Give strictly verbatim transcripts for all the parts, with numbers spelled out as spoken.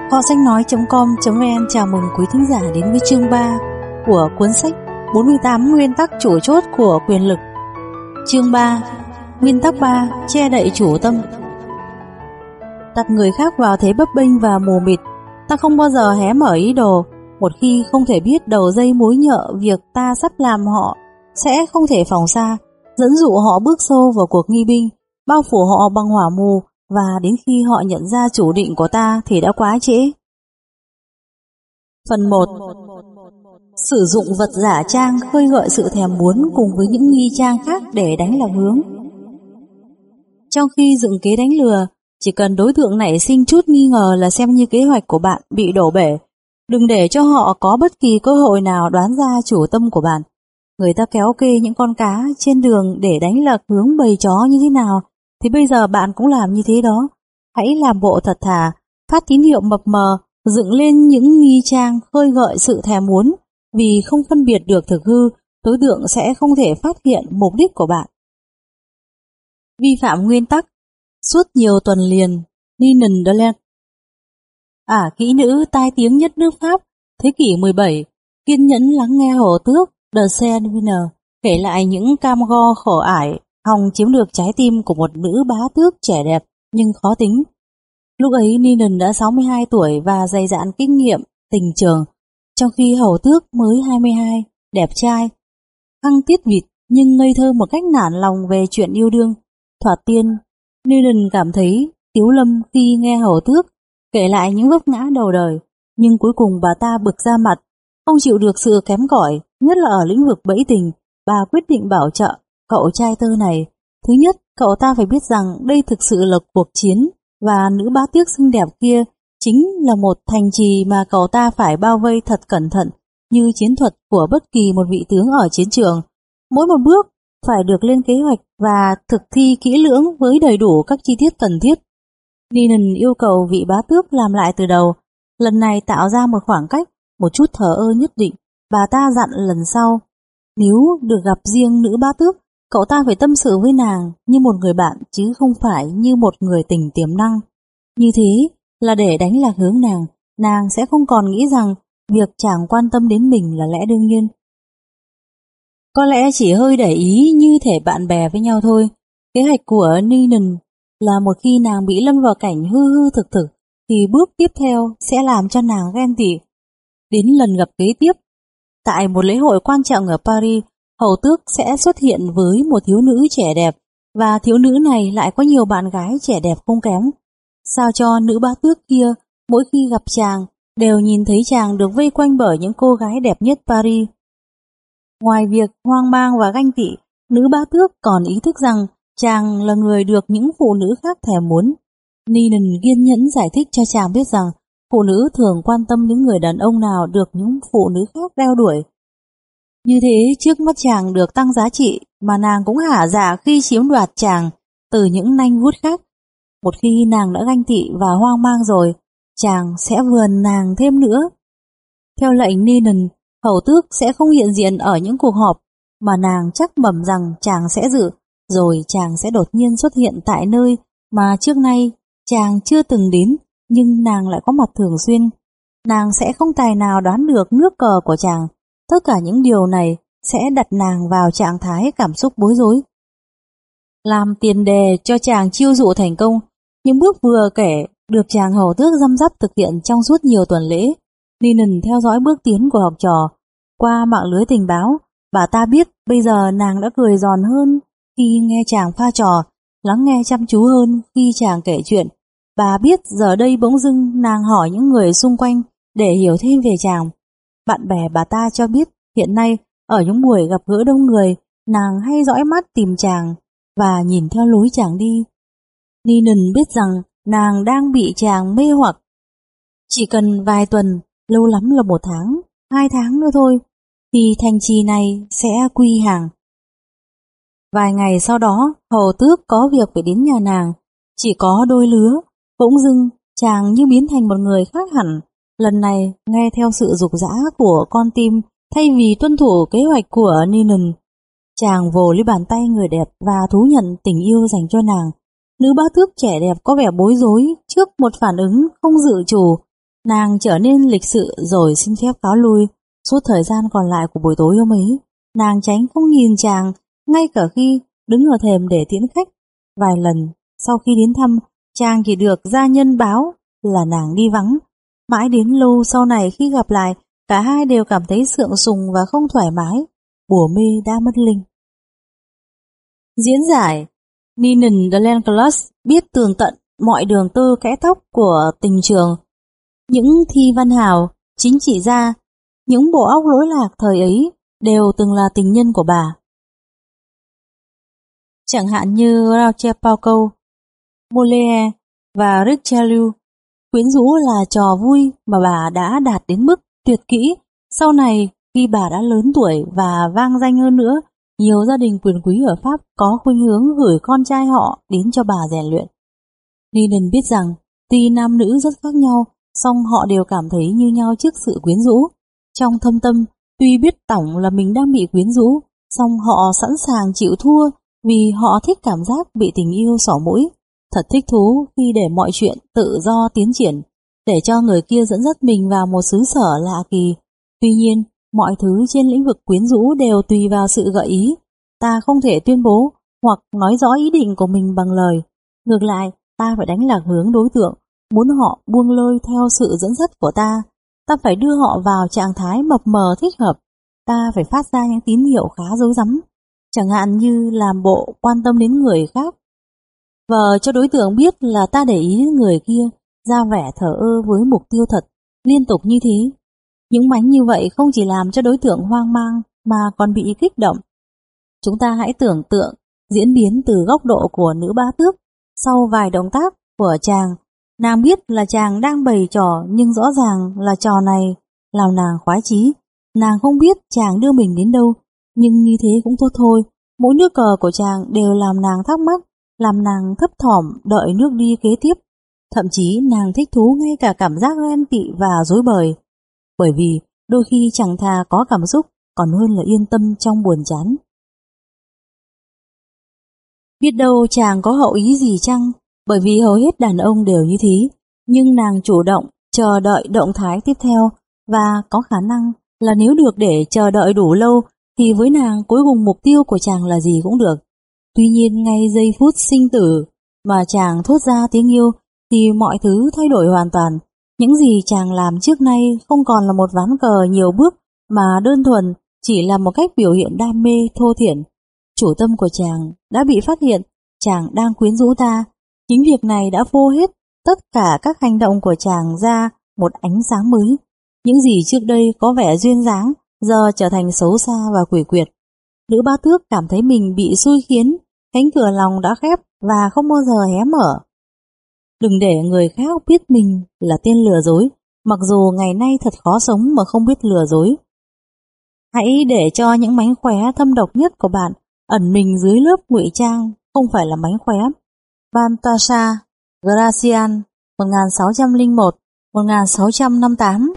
Kho sách nói chấm com chấm vn chào mừng quý thính giả đến với chương ba của cuốn sách bốn mươi tám nguyên tắc chủ chốt của quyền lực. Chương ba. Nguyên tắc ba. Che đậy chủ tâm. Đặt người khác vào thế bấp bênh và mù mịt. Ta không bao giờ hé mở ý đồ. Một khi không thể biết đầu dây mối nhợ việc ta sắp làm, họ sẽ không thể phòng xa, dẫn dụ họ bước sâu vào cuộc nghi binh, bao phủ họ bằng hỏa mù, và đến khi họ nhận ra chủ định của ta thì đã quá trễ. Phần một. Sử dụng vật giả trang khơi gợi sự thèm muốn cùng với những nghi trang khác để đánh lạc hướng. Trong khi dựng kế đánh lừa, chỉ cần đối tượng nảy sinh chút nghi ngờ là xem như kế hoạch của bạn bị đổ bể. Đừng để cho họ có bất kỳ cơ hội nào đoán ra chủ tâm của bạn. Người ta kéo kê những con cá trên đường để đánh lạc hướng bầy chó như thế nào, thì bây giờ bạn cũng làm như thế đó. Hãy làm bộ thật thà, phát tín hiệu mập mờ, dựng lên những nghi trang khơi gợi sự thèm muốn. Vì không phân biệt được thực hư, đối tượng sẽ không thể phát hiện mục đích của bạn. Vi phạm nguyên tắc. Suốt nhiều tuần liền, Ninon Delac, ả kỹ nữ tai tiếng nhất nước Pháp thế kỷ mười bảy, kiên nhẫn lắng nghe Hồ Tước de Saint-Viner kể lại những cam go khổ ải hòng chiếm được trái tim của một nữ bá tước trẻ đẹp nhưng khó tính. Lúc ấy Ninon đã sáu mươi hai tuổi và dày dạn kinh nghiệm tình trường, trong khi Hầu Tước mới hai mươi hai, đẹp trai, hăng tiết vịt nhưng ngây thơ một cách nản lòng về chuyện yêu đương. Thoạt tiên, Ninon cảm thấy tiếu lâm khi nghe Hầu Tước kể lại những vấp ngã đầu đời, nhưng cuối cùng bà ta bực ra mặt, không chịu được sự kém cỏi, nhất là ở lĩnh vực bẫy tình. Bà quyết định bảo trợ cậu trai tơ này. Thứ nhất, cậu ta phải biết rằng đây thực sự là cuộc chiến, và nữ bá tước xinh đẹp kia chính là một thành trì mà cậu ta phải bao vây thật cẩn thận, như chiến thuật của bất kỳ một vị tướng ở chiến trường. Mỗi một bước phải được lên kế hoạch và thực thi kỹ lưỡng với đầy đủ các chi tiết cần thiết. Ninon yêu cầu vị bá tước làm lại từ đầu, lần này tạo ra một khoảng cách, một chút thờ ơ nhất định. Bà ta dặn lần sau, nếu được gặp riêng nữ bá tước, cậu ta phải tâm sự với nàng như một người bạn chứ không phải như một người tình tiềm năng. Như thế là để đánh lạc hướng nàng, nàng sẽ không còn nghĩ rằng việc chàng quan tâm đến mình là lẽ đương nhiên. Có lẽ chỉ hơi để ý như thể bạn bè với nhau thôi. Kế hoạch của Ninon là một khi nàng bị lâm vào cảnh hư hư thực thực thì bước tiếp theo sẽ làm cho nàng ghen tị. Đến lần gặp kế tiếp, tại một lễ hội quan trọng ở Paris, Hầu Tước sẽ xuất hiện với một thiếu nữ trẻ đẹp, và thiếu nữ này lại có nhiều bạn gái trẻ đẹp không kém. Sao cho nữ bá tước kia mỗi khi gặp chàng đều nhìn thấy chàng được vây quanh bởi những cô gái đẹp nhất Paris. Ngoài việc hoang mang và ganh tị, nữ bá tước còn ý thức rằng chàng là người được những phụ nữ khác thèm muốn. Ninon kiên nhẫn giải thích cho chàng biết rằng phụ nữ thường quan tâm những người đàn ông nào được những phụ nữ khác đeo đuổi. Như thế trước mắt chàng được tăng giá trị, mà nàng cũng hả dạ khi chiếm đoạt chàng từ những nanh vuốt khác. Một khi nàng đã ganh tị và hoang mang rồi, chàng sẽ vườn nàng thêm nữa. Theo lệnh Ninon, Hầu Tước sẽ không hiện diện ở những cuộc họp, mà nàng chắc mẩm rằng chàng sẽ dự, rồi chàng sẽ đột nhiên xuất hiện tại nơi mà trước nay chàng chưa từng đến, nhưng nàng lại có mặt thường xuyên. Nàng sẽ không tài nào đoán được nước cờ của chàng. Tất cả những điều này sẽ đặt nàng vào trạng thái cảm xúc bối rối. Làm tiền đề cho chàng chiêu dụ thành công, những bước vừa kể được chàng Hầu Tước răm rắp thực hiện trong suốt nhiều tuần lễ. Ninon theo dõi bước tiến của học trò qua mạng lưới tình báo. Bà ta biết bây giờ nàng đã cười giòn hơn khi nghe chàng pha trò, lắng nghe chăm chú hơn khi chàng kể chuyện. Bà biết giờ đây bỗng dưng nàng hỏi những người xung quanh để hiểu thêm về chàng. Bạn bè bà ta cho biết hiện nay ở những buổi gặp gỡ đông người, nàng hay dõi mắt tìm chàng và nhìn theo lối chàng đi. Ninon biết rằng nàng đang bị chàng mê hoặc. Chỉ cần vài tuần, lâu lắm là một tháng, hai tháng nữa thôi, thì thành trì này sẽ quy hàng. Vài ngày sau đó, Hầu Tước có việc phải đến nhà nàng. Chỉ có đôi lứa, bỗng dưng chàng như biến thành một người khác hẳn. Lần này nghe theo sự dục dã của con tim thay vì tuân thủ kế hoạch của Ninon. Chàng vồ lấy bàn tay người đẹp và thú nhận tình yêu dành cho nàng. Nữ bá tước trẻ đẹp có vẻ bối rối trước một phản ứng không dự chủ Nàng trở nên lịch sự rồi xin phép cáo lui. Suốt thời gian còn lại của buổi tối hôm ấy, nàng tránh không nhìn chàng, ngay cả khi đứng ở thềm để tiễn khách. Vài lần sau khi đến thăm, chàng chỉ được gia nhân báo là nàng đi vắng. Mãi đến lâu sau này khi gặp lại, cả hai đều cảm thấy sượng sùng và không thoải mái. Bùa mê đã mất linh. Diễn giải Ninian Glenclus biết tường tận mọi đường tơ kẽ tóc của tình trường. Những thi văn hào, chính trị gia, những bộ óc lỗi lạc thời ấy đều từng là tình nhân của bà. Chẳng hạn như Rauchepauco, Molière và Richelieu. Quyến rũ là trò vui mà bà đã đạt đến mức tuyệt kỹ. Sau này, khi bà đã lớn tuổi và vang danh hơn nữa, nhiều gia đình quyền quý ở Pháp có khuynh hướng gửi con trai họ đến cho bà rèn luyện. Ninian biết rằng, tuy nam nữ rất khác nhau, song họ đều cảm thấy như nhau trước sự quyến rũ. Trong thâm tâm, tuy biết tổng là mình đang bị quyến rũ, song họ sẵn sàng chịu thua vì họ thích cảm giác bị tình yêu xỏ mũi. Thật thích thú khi để mọi chuyện tự do tiến triển, để cho người kia dẫn dắt mình vào một xứ sở lạ kỳ. Tuy nhiên, mọi thứ trên lĩnh vực quyến rũ đều tùy vào sự gợi ý. Ta không thể tuyên bố hoặc nói rõ ý định của mình bằng lời. Ngược lại, ta phải đánh lạc hướng đối tượng, muốn họ buông lơi theo sự dẫn dắt của ta. Ta phải đưa họ vào trạng thái mập mờ thích hợp. Ta phải phát ra những tín hiệu khá rối rắm, chẳng hạn như làm bộ quan tâm đến người khác, vờ cho đối tượng biết là ta để ý đến người kia, ra vẻ thờ ơ với mục tiêu thật, liên tục như thế. Những mánh như vậy không chỉ làm cho đối tượng hoang mang mà còn bị kích động. Chúng ta hãy tưởng tượng diễn biến từ góc độ của nữ bá tước. Sau vài động tác của chàng, nàng biết là chàng đang bày trò, nhưng rõ ràng là trò này làm nàng khoái chí. Nàng không biết chàng đưa mình đến đâu, nhưng như thế cũng tốt thôi. Mỗi nước cờ của chàng đều làm nàng thắc mắc, làm nàng thấp thỏm đợi nước đi kế tiếp. Thậm chí nàng thích thú ngay cả cảm giác ghen tị và rối bời. Bởi vì đôi khi chẳng thà có cảm xúc còn hơn là yên tâm trong buồn chán. Biết đâu chàng có hậu ý gì chăng? Bởi vì hầu hết đàn ông đều như thế. Nhưng nàng chủ động chờ đợi động thái tiếp theo, và có khả năng là nếu được để chờ đợi đủ lâu thì với nàng cuối cùng mục tiêu của chàng là gì cũng được. Tuy nhiên ngay giây phút sinh tử mà chàng thốt ra tiếng yêu thì mọi thứ thay đổi hoàn toàn. Những gì chàng làm trước nay không còn là một ván cờ nhiều bước mà đơn thuần chỉ là một cách biểu hiện đam mê thô thiển. Chủ tâm của chàng đã bị phát hiện, chàng đang quyến rũ ta. Chính việc này đã phô hết tất cả các hành động của chàng ra một ánh sáng mới. Những gì trước đây có vẻ duyên dáng giờ trở thành xấu xa và quỷ quyệt. Nữ bá tước cảm thấy mình bị xui khiến, cánh cửa lòng đã khép và không bao giờ hé mở. Đừng để người khác biết mình là tên lừa dối, mặc dù ngày nay thật khó sống mà không biết lừa dối. Hãy để cho những mánh khóe thâm độc nhất của bạn ẩn mình dưới lớp ngụy trang, không phải là mánh khóe. Baltasar Gracian, một nghìn sáu trăm lẻ một đến một nghìn sáu trăm năm mươi tám.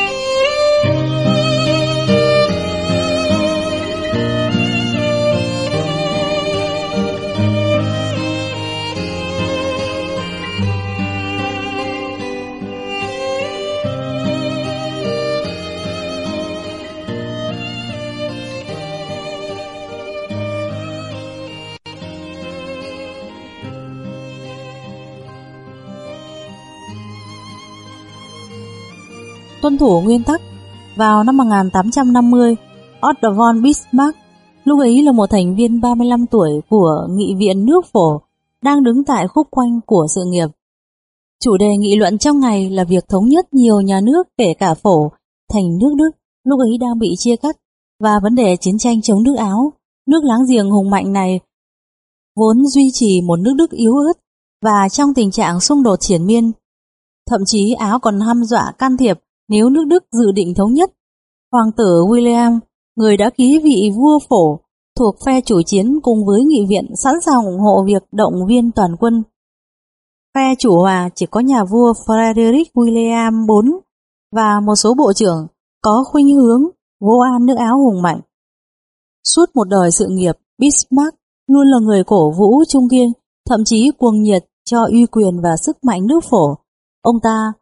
Tuân thủ nguyên tắc. Vào năm một nghìn tám trăm năm mươi, Otto von Bismarck, lúc ấy là một thành viên ba mươi lăm tuổi của Nghị viện nước Phổ, đang đứng tại khúc quanh của sự nghiệp. Chủ đề nghị luận trong ngày là việc thống nhất nhiều nhà nước kể cả Phổ thành nước Đức, lúc ấy đang bị chia cắt, và vấn đề chiến tranh chống nước Áo. Nước láng giềng hùng mạnh này vốn duy trì một nước Đức yếu ớt và trong tình trạng xung đột triền miên. Thậm chí Áo còn hăm dọa can thiệp nếu nước Đức dự định thống nhất. Hoàng tử William, người đã ký vị vua Phổ, thuộc phe chủ chiến cùng với nghị viện sẵn sàng ủng hộ việc động viên toàn quân. Phe chủ hòa chỉ có nhà vua Frederick William đệ tứ và một số bộ trưởng có khuynh hướng vô an nước Áo hùng mạnh. Suốt một đời sự nghiệp, Bismarck luôn là người cổ vũ trung kiên, thậm chí cuồng nhiệt cho uy quyền và sức mạnh nước Phổ. Ông ta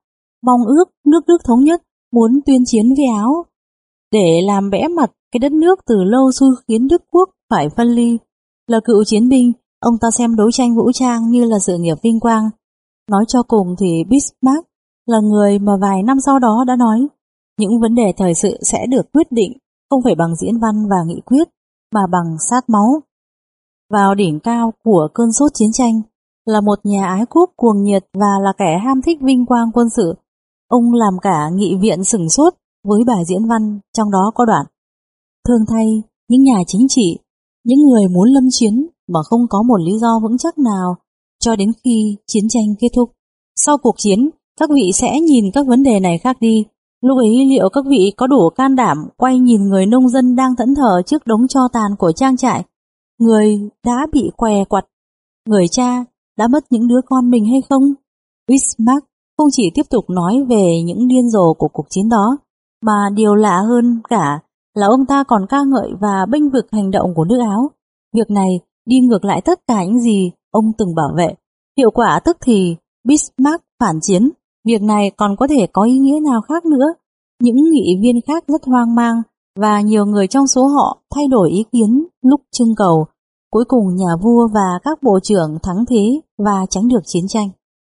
mong ước nước Đức thống nhất, muốn tuyên chiến với Áo để làm bẽ mặt cái đất nước từ lâu xui khiến Đức quốc phải phân ly. Là cựu chiến binh, ông ta xem đấu tranh vũ trang như là sự nghiệp vinh quang. Nói cho cùng thì Bismarck là người mà vài năm sau đó đã nói những vấn đề thời sự sẽ được quyết định không phải bằng diễn văn và nghị quyết mà bằng sát máu. Vào đỉnh cao của cơn sốt chiến tranh, là một nhà ái quốc cuồng nhiệt và là kẻ ham thích vinh quang quân sự, ông làm cả nghị viện sửng sốt với bài diễn văn, trong đó có đoạn: thương thay những nhà chính trị, những người muốn lâm chiến mà không có một lý do vững chắc nào cho đến khi chiến tranh kết thúc. Sau cuộc chiến, các vị sẽ nhìn các vấn đề này khác đi. Lúc ấy liệu các vị có đủ can đảm quay nhìn người nông dân đang thẫn thờ trước đống tro tàn của trang trại, người đã bị què quặt, người cha đã mất những đứa con mình hay không? Bismarck không chỉ tiếp tục nói về những điên rồ của cuộc chiến đó, mà điều lạ hơn cả là ông ta còn ca ngợi và bênh vực hành động của nước Áo. Việc này đi ngược lại tất cả những gì ông từng bảo vệ. Hiệu quả tức thì Bismarck phản chiến. Việc này còn có thể có ý nghĩa nào khác nữa? Những nghị viên khác rất hoang mang và nhiều người trong số họ thay đổi ý kiến lúc trưng cầu. Cuối cùng nhà vua và các bộ trưởng thắng thế và tránh được chiến tranh.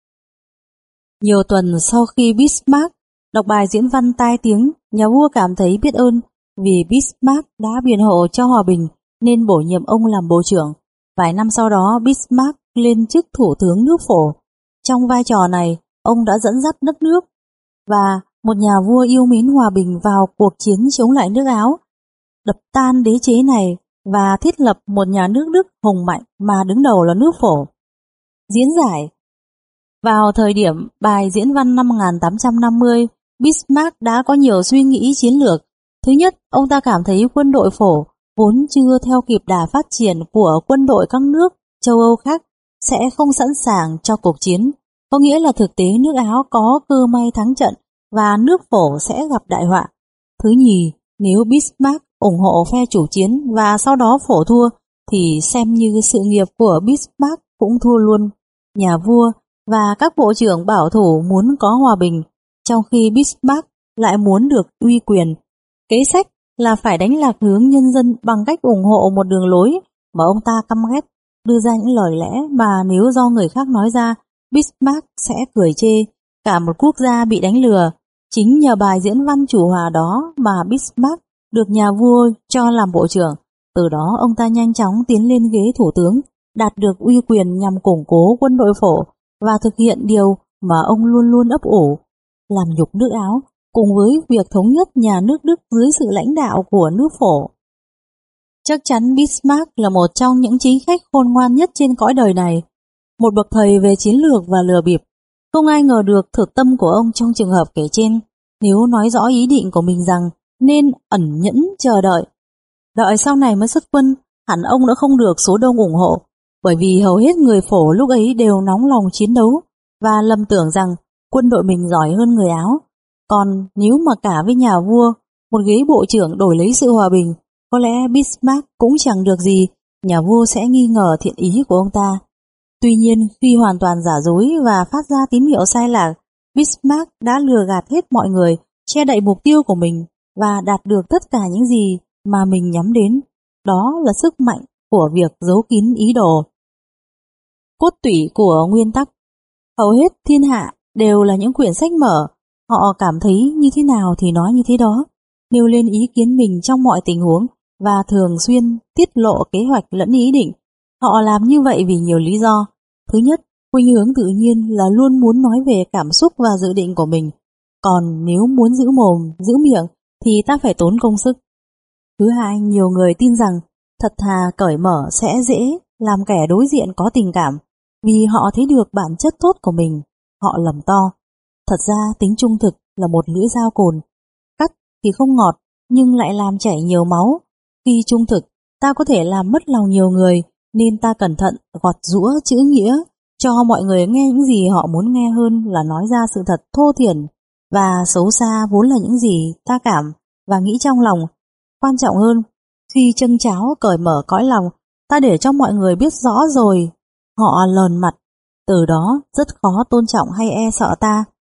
Nhiều tuần sau khi Bismarck đọc bài diễn văn tai tiếng, nhà vua cảm thấy biết ơn vì Bismarck đã biện hộ cho hòa bình nên bổ nhiệm ông làm bộ trưởng. Vài năm sau đó Bismarck lên chức thủ tướng nước Phổ. Trong vai trò này, ông đã dẫn dắt đất nước và một nhà vua yêu mến hòa bình vào cuộc chiến chống lại nước Áo, đập tan đế chế này và thiết lập một nhà nước Đức hùng mạnh mà đứng đầu là nước Phổ. Diễn giải: vào thời điểm bài diễn văn năm một nghìn tám trăm năm mươi, Bismarck đã có nhiều suy nghĩ chiến lược. Thứ nhất, ông ta cảm thấy quân đội Phổ vốn chưa theo kịp đà phát triển của quân đội các nước châu Âu khác sẽ không sẵn sàng cho cuộc chiến, có nghĩa là thực tế nước Áo có cơ may thắng trận và nước Phổ sẽ gặp đại họa. Thứ nhì, nếu Bismarck ủng hộ phe chủ chiến và sau đó Phổ thua thì xem như sự nghiệp của Bismarck cũng thua luôn. Nhà vua và các bộ trưởng bảo thủ muốn có hòa bình, trong khi Bismarck lại muốn được uy quyền. Kế sách là phải đánh lạc hướng nhân dân bằng cách ủng hộ một đường lối mà ông ta căm ghét, đưa ra những lời lẽ mà nếu do người khác nói ra, Bismarck sẽ cười chê. Cả một quốc gia bị đánh lừa. Chính nhờ bài diễn văn chủ hòa đó mà Bismarck được nhà vua cho làm bộ trưởng. Từ đó ông ta nhanh chóng tiến lên ghế thủ tướng, đạt được uy quyền nhằm củng cố quân đội Phổ và thực hiện điều mà ông luôn luôn ấp ủ, làm nhục nước Áo, cùng với việc thống nhất nhà nước Đức dưới sự lãnh đạo của nước Phổ. Chắc chắn Bismarck là một trong những chính khách khôn ngoan nhất trên cõi đời này, một bậc thầy về chiến lược và lừa bịp. Không ai ngờ được thực tâm của ông trong trường hợp kể trên. Nếu nói rõ ý định của mình rằng nên ẩn nhẫn chờ đợi, đợi sau này mới xuất quân, hẳn ông đã không được số đông ủng hộ, bởi vì hầu hết người Phổ lúc ấy đều nóng lòng chiến đấu và lầm tưởng rằng quân đội mình giỏi hơn người Áo. Còn nếu mà cả với nhà vua, một ghế bộ trưởng đổi lấy sự hòa bình, có lẽ Bismarck cũng chẳng được gì, nhà vua sẽ nghi ngờ thiện ý của ông ta. Tuy nhiên, khi hoàn toàn giả dối và phát ra tín hiệu sai lạc, Bismarck đã lừa gạt hết mọi người, che đậy mục tiêu của mình và đạt được tất cả những gì mà mình nhắm đến. Đó là sức mạnh của việc giấu kín ý đồ. Cốt tủy của nguyên tắc. Hầu hết thiên hạ đều là những quyển sách mở, họ cảm thấy như thế nào thì nói như thế đó, nêu lên ý kiến mình trong mọi tình huống và thường xuyên tiết lộ kế hoạch lẫn ý định. Họ làm như vậy vì nhiều lý do. Thứ nhất, khuynh hướng tự nhiên là luôn muốn nói về cảm xúc và dự định của mình, còn nếu muốn giữ mồm, giữ miệng thì ta phải tốn công sức. Thứ hai, nhiều người tin rằng thật thà cởi mở sẽ dễ làm kẻ đối diện có tình cảm, vì họ thấy được bản chất tốt của mình. Họ lầm to. Thật ra tính trung thực là một lưỡi dao cồn, cắt thì không ngọt nhưng lại làm chảy nhiều máu. Khi trung thực, ta có thể làm mất lòng nhiều người, nên ta cẩn thận gọt giũa chữ nghĩa, cho mọi người nghe những gì họ muốn nghe hơn là nói ra sự thật thô thiển và xấu xa vốn là những gì ta cảm và nghĩ trong lòng. Quan trọng hơn, khi châng cháo cởi mở cõi lòng, ta để cho mọi người biết rõ rồi, họ lờn mặt, từ đó rất khó tôn trọng hay e sợ ta.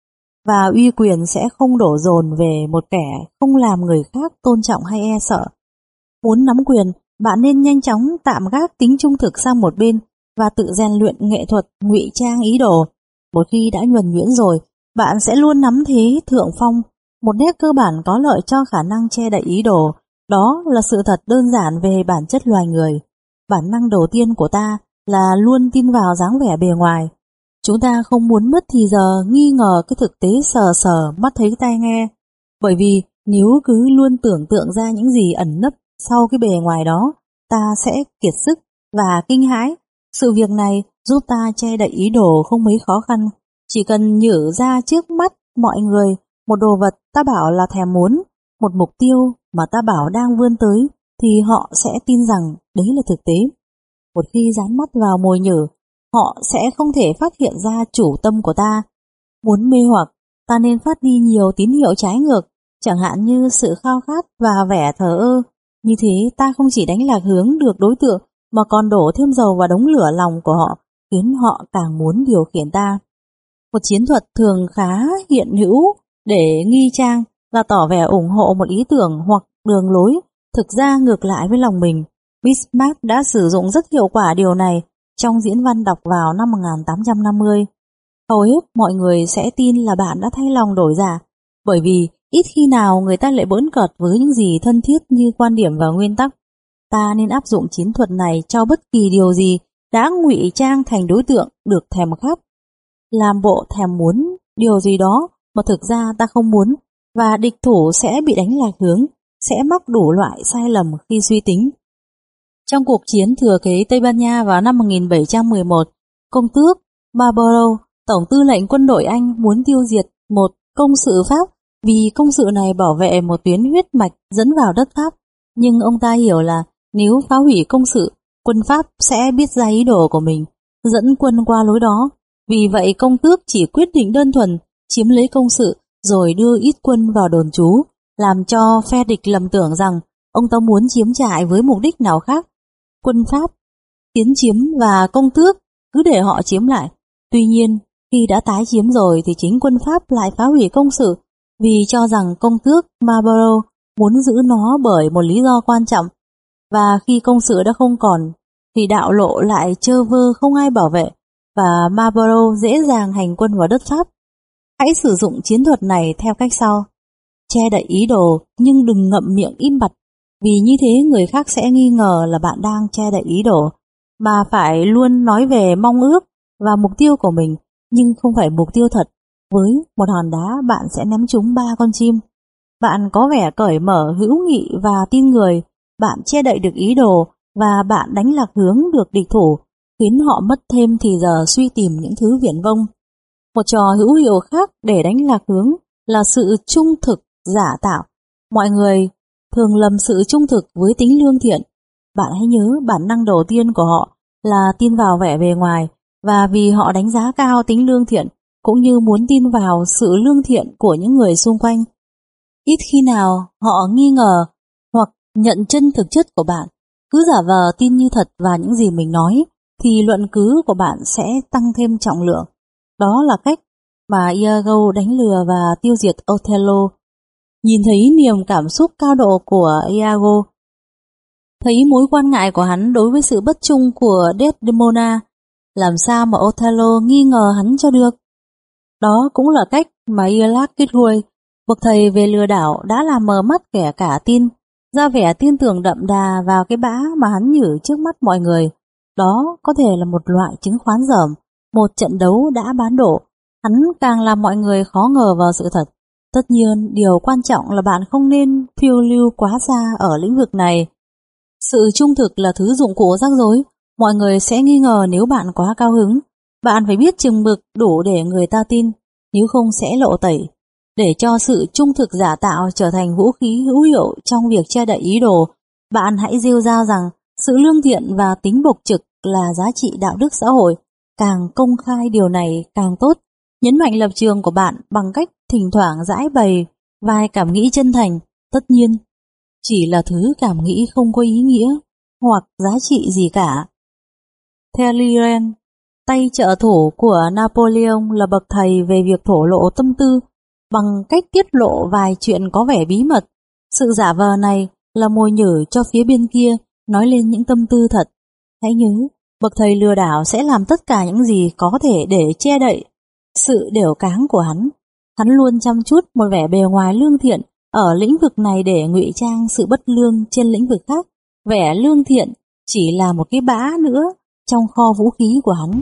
và uy quyền sẽ không đổ dồn về một kẻ không làm người khác tôn trọng hay e sợ. Muốn nắm quyền, bạn nên nhanh chóng tạm gác tính trung thực sang một bên và tự rèn luyện nghệ thuật ngụy trang ý đồ. Một khi đã nhuần nhuyễn rồi, bạn sẽ luôn nắm thế thượng phong. Một nét cơ bản có lợi cho khả năng che đậy ý đồ, đó là sự thật đơn giản về bản chất loài người. Bản năng đầu tiên của ta là luôn tin vào dáng vẻ bề ngoài. Chúng ta không muốn mất thì giờ nghi ngờ cái thực tế sờ sờ mắt thấy tai nghe, bởi vì nếu cứ luôn tưởng tượng ra những gì ẩn nấp sau cái bề ngoài đó, ta sẽ kiệt sức và kinh hãi. Sự việc này giúp ta che đậy ý đồ không mấy khó khăn. Chỉ cần nhử ra trước mắt mọi người một đồ vật ta bảo là thèm muốn, một mục tiêu mà ta bảo đang vươn tới, thì họ sẽ tin rằng đấy là thực tế. Một khi dán mắt vào mồi nhử, họ sẽ không thể phát hiện ra chủ tâm của ta. Muốn mê hoặc, ta nên phát đi nhiều tín hiệu trái ngược, chẳng hạn như sự khao khát và vẻ thờ ơ. Như thế ta không chỉ đánh lạc hướng được đối tượng mà còn đổ thêm dầu vào đống lửa lòng của họ, khiến họ càng muốn điều khiển ta. Một chiến thuật thường khá hiện hữu để nghi trang là tỏ vẻ ủng hộ một ý tưởng hoặc đường lối thực ra ngược lại với lòng mình. Bismarck đã sử dụng rất hiệu quả điều này trong diễn văn đọc vào năm một nghìn tám trăm năm mươi. Hầu hết mọi người sẽ tin là bạn đã thay lòng đổi dạ, bởi vì ít khi nào người ta lại bỡn cợt với những gì thân thiết như quan điểm và nguyên tắc. Ta nên áp dụng chiến thuật này cho bất kỳ điều gì đã ngụy trang thành đối tượng được thèm khát. Làm bộ thèm muốn điều gì đó mà thực ra ta không muốn, và địch thủ sẽ bị đánh lạc hướng, sẽ mắc đủ loại sai lầm khi suy tính. Trong cuộc chiến thừa kế Tây Ban Nha vào năm một nghìn bảy trăm mười một, công tước Marlborough, tổng tư lệnh quân đội Anh, muốn tiêu diệt một công sự Pháp vì công sự này bảo vệ một tuyến huyết mạch dẫn vào đất Pháp. Nhưng ông ta hiểu là nếu phá hủy công sự, quân Pháp sẽ biết ra ý đồ của mình, dẫn quân qua lối đó. Vì vậy công tước chỉ quyết định đơn thuần chiếm lấy công sự rồi đưa ít quân vào đồn trú, làm cho phe địch lầm tưởng rằng ông ta muốn chiếm trại với mục đích nào khác. Quân Pháp tiến chiếm và công tước cứ để họ chiếm lại. Tuy nhiên, khi đã tái chiếm rồi thì chính quân Pháp lại phá hủy công sự vì cho rằng công tước Marlborough muốn giữ nó bởi một lý do quan trọng. Và khi công sự đã không còn thì đạo lộ lại trơ vơ không ai bảo vệ và Marlborough dễ dàng hành quân vào đất Pháp. Hãy sử dụng chiến thuật này theo cách sau: che đậy ý đồ nhưng đừng ngậm miệng im bặt, vì như thế người khác sẽ nghi ngờ là bạn đang che đậy ý đồ, mà phải luôn nói về mong ước và mục tiêu của mình, nhưng không phải mục tiêu thật. Với một hòn đá bạn sẽ ném trúng ba con chim. Bạn có vẻ cởi mở, hữu nghị và tin người, bạn che đậy được ý đồ và bạn đánh lạc hướng được địch thủ, khiến họ mất thêm thì giờ suy tìm những thứ viển vông. Một trò hữu hiệu khác để đánh lạc hướng là sự trung thực giả tạo. Mọi người thường lầm sự trung thực với tính lương thiện. Bạn hãy nhớ bản năng đầu tiên của họ là tin vào vẻ bề ngoài, và vì họ đánh giá cao tính lương thiện cũng như muốn tin vào sự lương thiện của những người xung quanh. Ít khi nào họ nghi ngờ hoặc nhận chân thực chất của bạn. Cứ giả vờ tin như thật vào những gì mình nói thì luận cứ của bạn sẽ tăng thêm trọng lượng. Đó là cách mà Iago đánh lừa và tiêu diệt Othello. Nhìn thấy niềm cảm xúc cao độ của Iago, thấy mối quan ngại của hắn đối với sự bất trung của Desdemona, làm sao mà Othello nghi ngờ hắn cho được. Đó cũng là cách mà Iarlac Kidway, bậc thầy về lừa đảo, đã làm mờ mắt kẻ cả tin, ra vẻ tin tưởng đậm đà vào cái bã mà hắn nhử trước mắt mọi người. Đó có thể là một loại chứng khoán dởm, một trận đấu đã bán độ. Hắn càng làm mọi người khó ngờ vào sự thật. Tất nhiên, điều quan trọng là bạn không nên phiêu lưu quá xa ở lĩnh vực này. Sự trung thực là thứ dụng cụ rắc rối. Mọi người sẽ nghi ngờ nếu bạn quá cao hứng. Bạn phải biết chừng mực đủ để người ta tin, nếu không sẽ lộ tẩy. Để cho sự trung thực giả tạo trở thành vũ khí hữu hiệu trong việc che đậy ý đồ, bạn hãy rêu rao rằng sự lương thiện và tính bộc trực là giá trị đạo đức xã hội. Càng công khai điều này càng tốt. Nhấn mạnh lập trường của bạn bằng cách thỉnh thoảng giải bày vài cảm nghĩ chân thành, tất nhiên chỉ là thứ cảm nghĩ không có ý nghĩa hoặc giá trị gì cả. Talleyrand, tay trợ thủ của Napoleon, là bậc thầy về việc thổ lộ tâm tư bằng cách tiết lộ vài chuyện có vẻ bí mật. Sự giả vờ này là mồi nhử cho phía bên kia nói lên những tâm tư thật. Hãy nhớ, bậc thầy lừa đảo sẽ làm tất cả những gì có thể để che đậy sự đểu cáng của hắn. Hắn luôn chăm chút một vẻ bề ngoài lương thiện ở lĩnh vực này để ngụy trang sự bất lương trên lĩnh vực khác. Vẻ lương thiện chỉ là một cái bã nữa trong kho vũ khí của hắn.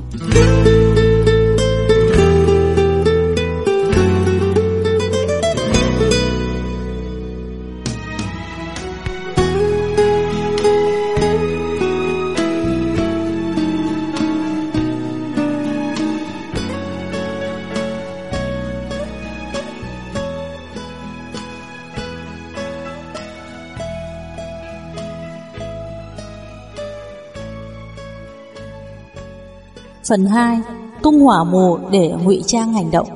Phần hai. Tung hỏa mù để ngụy trang hành động.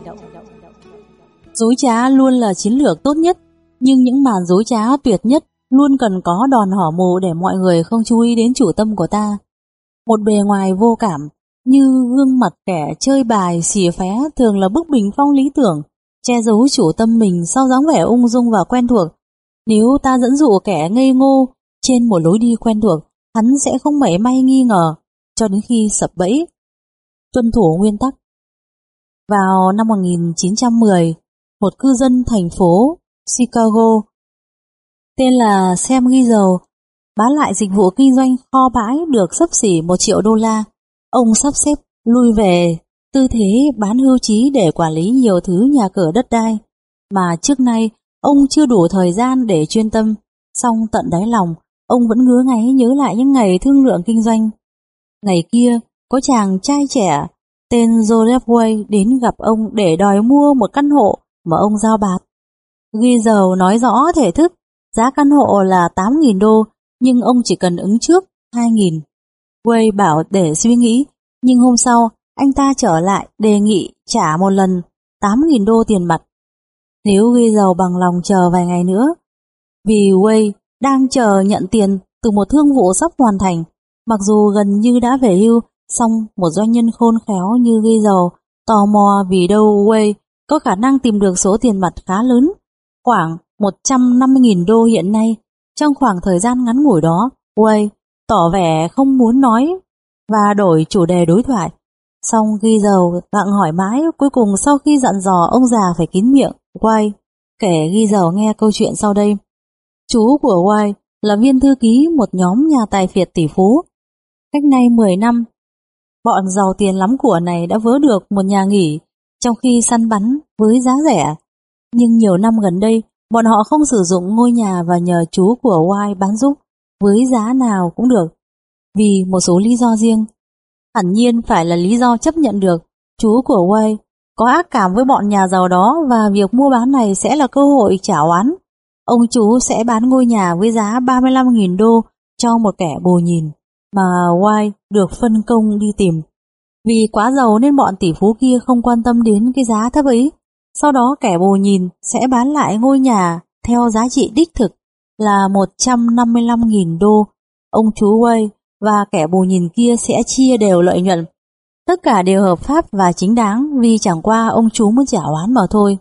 Dối trá luôn là chiến lược tốt nhất, nhưng những màn dối trá tuyệt nhất luôn cần có đòn hỏa mù để mọi người không chú ý đến chủ tâm của ta. Một bề ngoài vô cảm như gương mặt kẻ chơi bài xì phé thường là bức bình phong lý tưởng, che giấu chủ tâm mình sau dáng vẻ ung dung và quen thuộc. Nếu ta dẫn dụ kẻ ngây ngô trên một lối đi quen thuộc, hắn sẽ không mảy may nghi ngờ cho đến khi sập bẫy. Tuân thủ nguyên tắc. Vào năm một nghìn chín trăm mười, một cư dân thành phố Chicago tên là Sam Giesel bán lại dịch vụ kinh doanh kho bãi được xấp xỉ một triệu đô la. Ông sắp xếp lui về tư thế bán hưu trí để quản lý nhiều thứ nhà cửa đất đai mà trước nay ông chưa đủ thời gian để chuyên tâm. Song tận đáy lòng, ông vẫn ngứa ngáy nhớ lại những ngày thương lượng kinh doanh. Ngày kia, có chàng trai trẻ tên Joseph Way đến gặp ông để đòi mua một căn hộ mà ông giao bạt. Giesel nói rõ thể thức, giá căn hộ là tám nghìn đô, nhưng ông chỉ cần ứng trước hai nghìn. Way bảo để suy nghĩ, nhưng hôm sau anh ta trở lại đề nghị trả một lần tám nghìn đô tiền mặt. Nếu Giesel bằng lòng chờ vài ngày nữa, vì Way đang chờ nhận tiền từ một thương vụ sắp hoàn thành, mặc dù gần như đã về hưu, song một doanh nhân khôn khéo như Giesel tò mò vì đâu Way có khả năng tìm được số tiền mặt khá lớn, khoảng một trăm năm mươi nghìn đô hiện nay. Trong khoảng thời gian ngắn ngủi đó, Way tỏ vẻ không muốn nói và đổi chủ đề đối thoại. Song Giesel gặng hỏi mãi, cuối cùng sau khi dặn dò ông già phải kín miệng, Way kể Giesel nghe câu chuyện sau đây. Chú của Way là viên thư ký một nhóm nhà tài phiệt tỷ phú. Cách nay mười năm, bọn giàu tiền lắm của này đã vớ được một nhà nghỉ trong khi săn bắn với giá rẻ. Nhưng nhiều năm gần đây, bọn họ không sử dụng ngôi nhà và nhờ chú của Way bán giúp với giá nào cũng được, vì một số lý do riêng. Hẳn nhiên phải là lý do chấp nhận được. Chú của Way có ác cảm với bọn nhà giàu đó và việc mua bán này sẽ là cơ hội trả oán. Ông chú sẽ bán ngôi nhà với giá ba mươi lăm nghìn đô cho một kẻ bồ nhìn mà Way được phân công đi tìm. Vì quá giàu nên bọn tỷ phú kia không quan tâm đến cái giá thấp ấy. Sau đó kẻ bồ nhìn sẽ bán lại ngôi nhà theo giá trị đích thực là một trăm năm mươi lăm nghìn đô. Ông chú Way và kẻ bồ nhìn kia sẽ chia đều lợi nhuận. Tất cả đều hợp pháp và chính đáng, vì chẳng qua ông chú muốn trả oán mà thôi.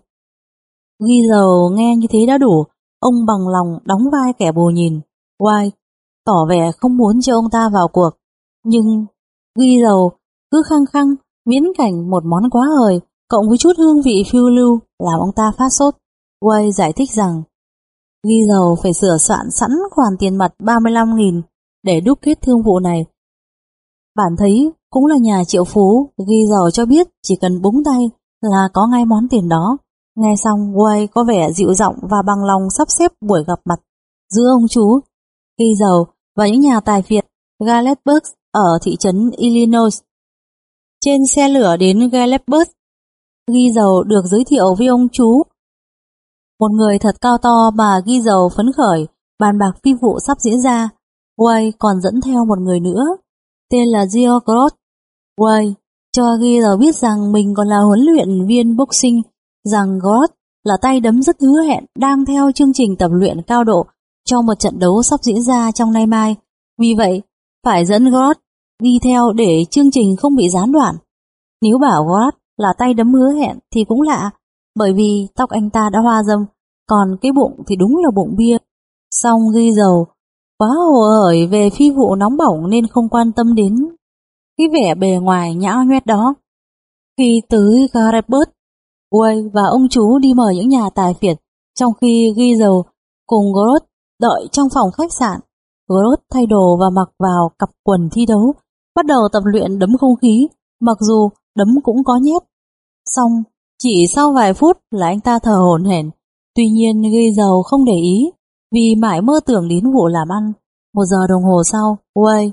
Giesel nghe như thế đã đủ. Ông bằng lòng đóng vai kẻ bồ nhìn. Way tỏ vẻ không muốn cho ông ta vào cuộc, nhưng Giesel cứ khăng khăng viễn cảnh một món quá hời cộng với chút hương vị phiêu lưu làm ông ta phát sốt. Way giải thích rằng Giesel phải sửa soạn sẵn khoản tiền mặt ba mươi lăm nghìn để đúc kết thương vụ này. Bản thấy cũng là nhà triệu phú, Giesel cho biết chỉ cần búng tay là có ngay món tiền đó. Nghe xong, Way có vẻ dịu giọng và bằng lòng sắp xếp buổi gặp mặt giữa ông chú Giesel và những nhà tài phiệt Galesburg ở thị trấn Illinois. Trên xe lửa đến Galesburg, Giesel được giới thiệu với ông chú, một người thật cao to mà Giesel phấn khởi bàn bạc phi vụ sắp diễn ra. Way còn dẫn theo một người nữa, tên là George Gross. Way cho Giesel biết rằng mình còn là huấn luyện viên boxing, rằng Gross là tay đấm rất hứa hẹn đang theo chương trình tập luyện cao độ cho một trận đấu sắp diễn ra trong nay mai. Vì vậy, phải dẫn Gross đi theo để chương trình không bị gián đoạn. Nếu bảo Gross là tay đấm hứa hẹn thì cũng lạ, bởi vì tóc anh ta đã hoa râm, còn cái bụng thì đúng là bụng bia. Xong ghi dầu quá hồ hởi về phi vụ nóng bỏng nên không quan tâm đến cái vẻ bề ngoài nhão nhoét đó. Khi tới Garabert, Way và ông chú đi mời những nhà tài phiệt, trong khi ghi dầu cùng Groth đợi trong phòng khách sạn. Groth thay đồ và mặc vào cặp quần thi đấu, bắt đầu tập luyện đấm không khí, mặc dù đấm cũng có nhét. Xong, chỉ sau vài phút là anh ta thở hổn hển. Tuy nhiên ghi dầu không để ý, vì mãi mơ tưởng đến vụ làm ăn. Một giờ đồng hồ sau, Way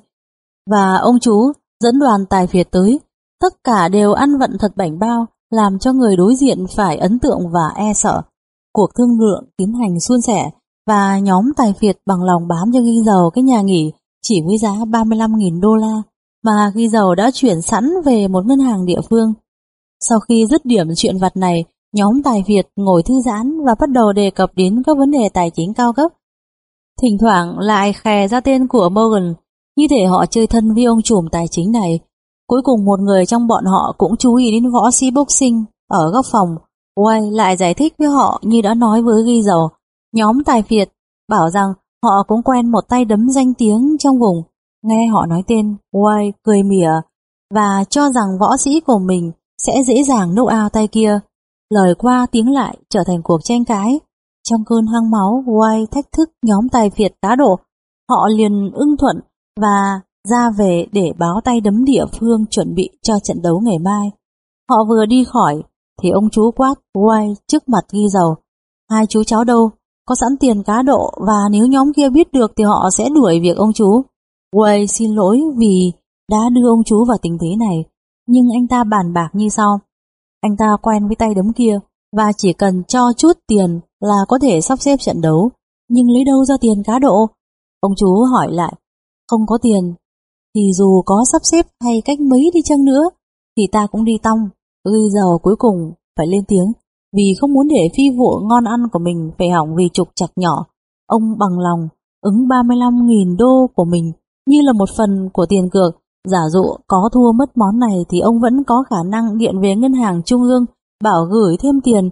và ông chú dẫn đoàn tài phiệt tới. Tất cả đều ăn vận thật bảnh bao, làm cho người đối diện phải ấn tượng và e sợ. Cuộc thương lượng tiến hành suôn sẻ, và nhóm tài phiệt bằng lòng bám cho ghi dầu cái nhà nghỉ chỉ với giá ba mươi lăm nghìn đô la mà ghi dầu đã chuyển sẵn về một ngân hàng địa phương. Sau khi dứt điểm chuyện vặt này, nhóm tài phiệt ngồi thư giãn và bắt đầu đề cập đến các vấn đề tài chính cao cấp. Thỉnh thoảng lại khè ra tên của Morgan, như thể họ chơi thân với ông trùm tài chính này. Cuối cùng một người trong bọn họ cũng chú ý đến võ sĩ boxing ở góc phòng. Way lại giải thích với họ như đã nói với ghi dầu. Nhóm tài phiệt bảo rằng họ cũng quen một tay đấm danh tiếng trong vùng. Nghe họ nói tên, Way cười mỉa và cho rằng võ sĩ của mình sẽ dễ dàng knock out tay kia. Lời qua tiếng lại trở thành cuộc tranh cãi. Trong cơn hăng máu, Way thách thức nhóm tài phiệt cá độ. Họ liền ưng thuận và ra về để báo tay đấm địa phương chuẩn bị cho trận đấu ngày mai. Họ vừa đi khỏi thì ông chú quát Way trước mặt ghi dầu. Hai chú cháu đâu? Có sẵn tiền cá độ, và nếu nhóm kia biết được thì họ sẽ đuổi việc ông chú. Way xin lỗi vì đã đưa ông chú vào tình thế này, nhưng anh ta bàn bạc như sau. Anh ta quen với tay đấm kia và chỉ cần cho chút tiền là có thể sắp xếp trận đấu. Nhưng lấy đâu ra tiền cá độ? Ông chú hỏi lại. Không có tiền thì dù có sắp xếp hay cách mấy đi chăng nữa thì ta cũng đi tong. Ghi dầu cuối cùng phải lên tiếng, vì không muốn để phi vụ ngon ăn của mình phải hỏng vì trục trặc nhỏ. Ông bằng lòng ứng ba mươi lăm nghìn đô của mình như là một phần của tiền cược. Giả dụ có thua mất món này thì ông vẫn có khả năng điện về ngân hàng trung ương bảo gửi thêm tiền,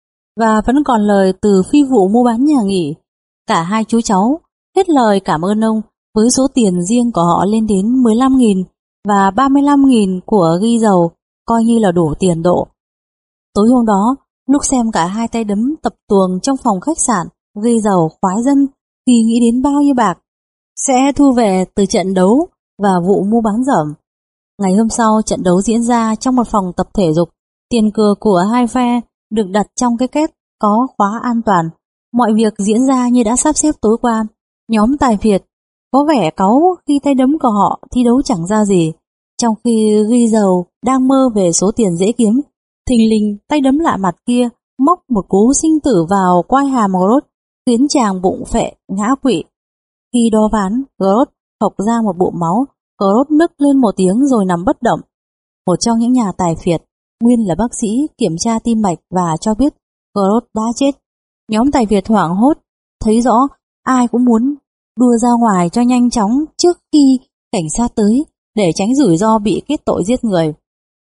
và vẫn còn lời từ phi vụ mua bán nhà nghỉ. Cả hai chú cháu hết lời cảm ơn ông, với số tiền riêng của họ lên đến mười lăm nghìn và ba mươi lăm nghìn của ghi dầu coi như là đủ tiền độ. Tối hôm đó, lúc xem cả hai tay đấm tập tuồng trong phòng khách sạn, ghi dầu khoái dân khi nghĩ đến bao nhiêu bạc sẽ thu về từ trận đấu và vụ mua bán dởm. Ngày hôm sau, trận đấu diễn ra trong một phòng tập thể dục. Tiền cược của hai phe được đặt trong cái két có khóa an toàn. Mọi việc diễn ra như đã sắp xếp tối qua. Nhóm tài phiệt có vẻ cáu khi tay đấm của họ thi đấu chẳng ra gì, trong khi ghi dầu đang mơ về số tiền dễ kiếm. Thình lình tay đấm lạ mặt kia móc một cú sinh tử vào quai hàm Groth, khiến chàng bụng phệ ngã quỵ. Khi đo ván, Groth hộc ra một bụng máu. Groth nức lên một tiếng rồi nằm bất động. Một trong những nhà tài phiệt, nguyên là bác sĩ, kiểm tra tim mạch và cho biết Groth đã chết. Nhóm tài phiệt hoảng hốt, thấy rõ ai cũng muốn đua ra ngoài cho nhanh chóng trước khi cảnh sát tới, để tránh rủi ro bị kết tội giết người.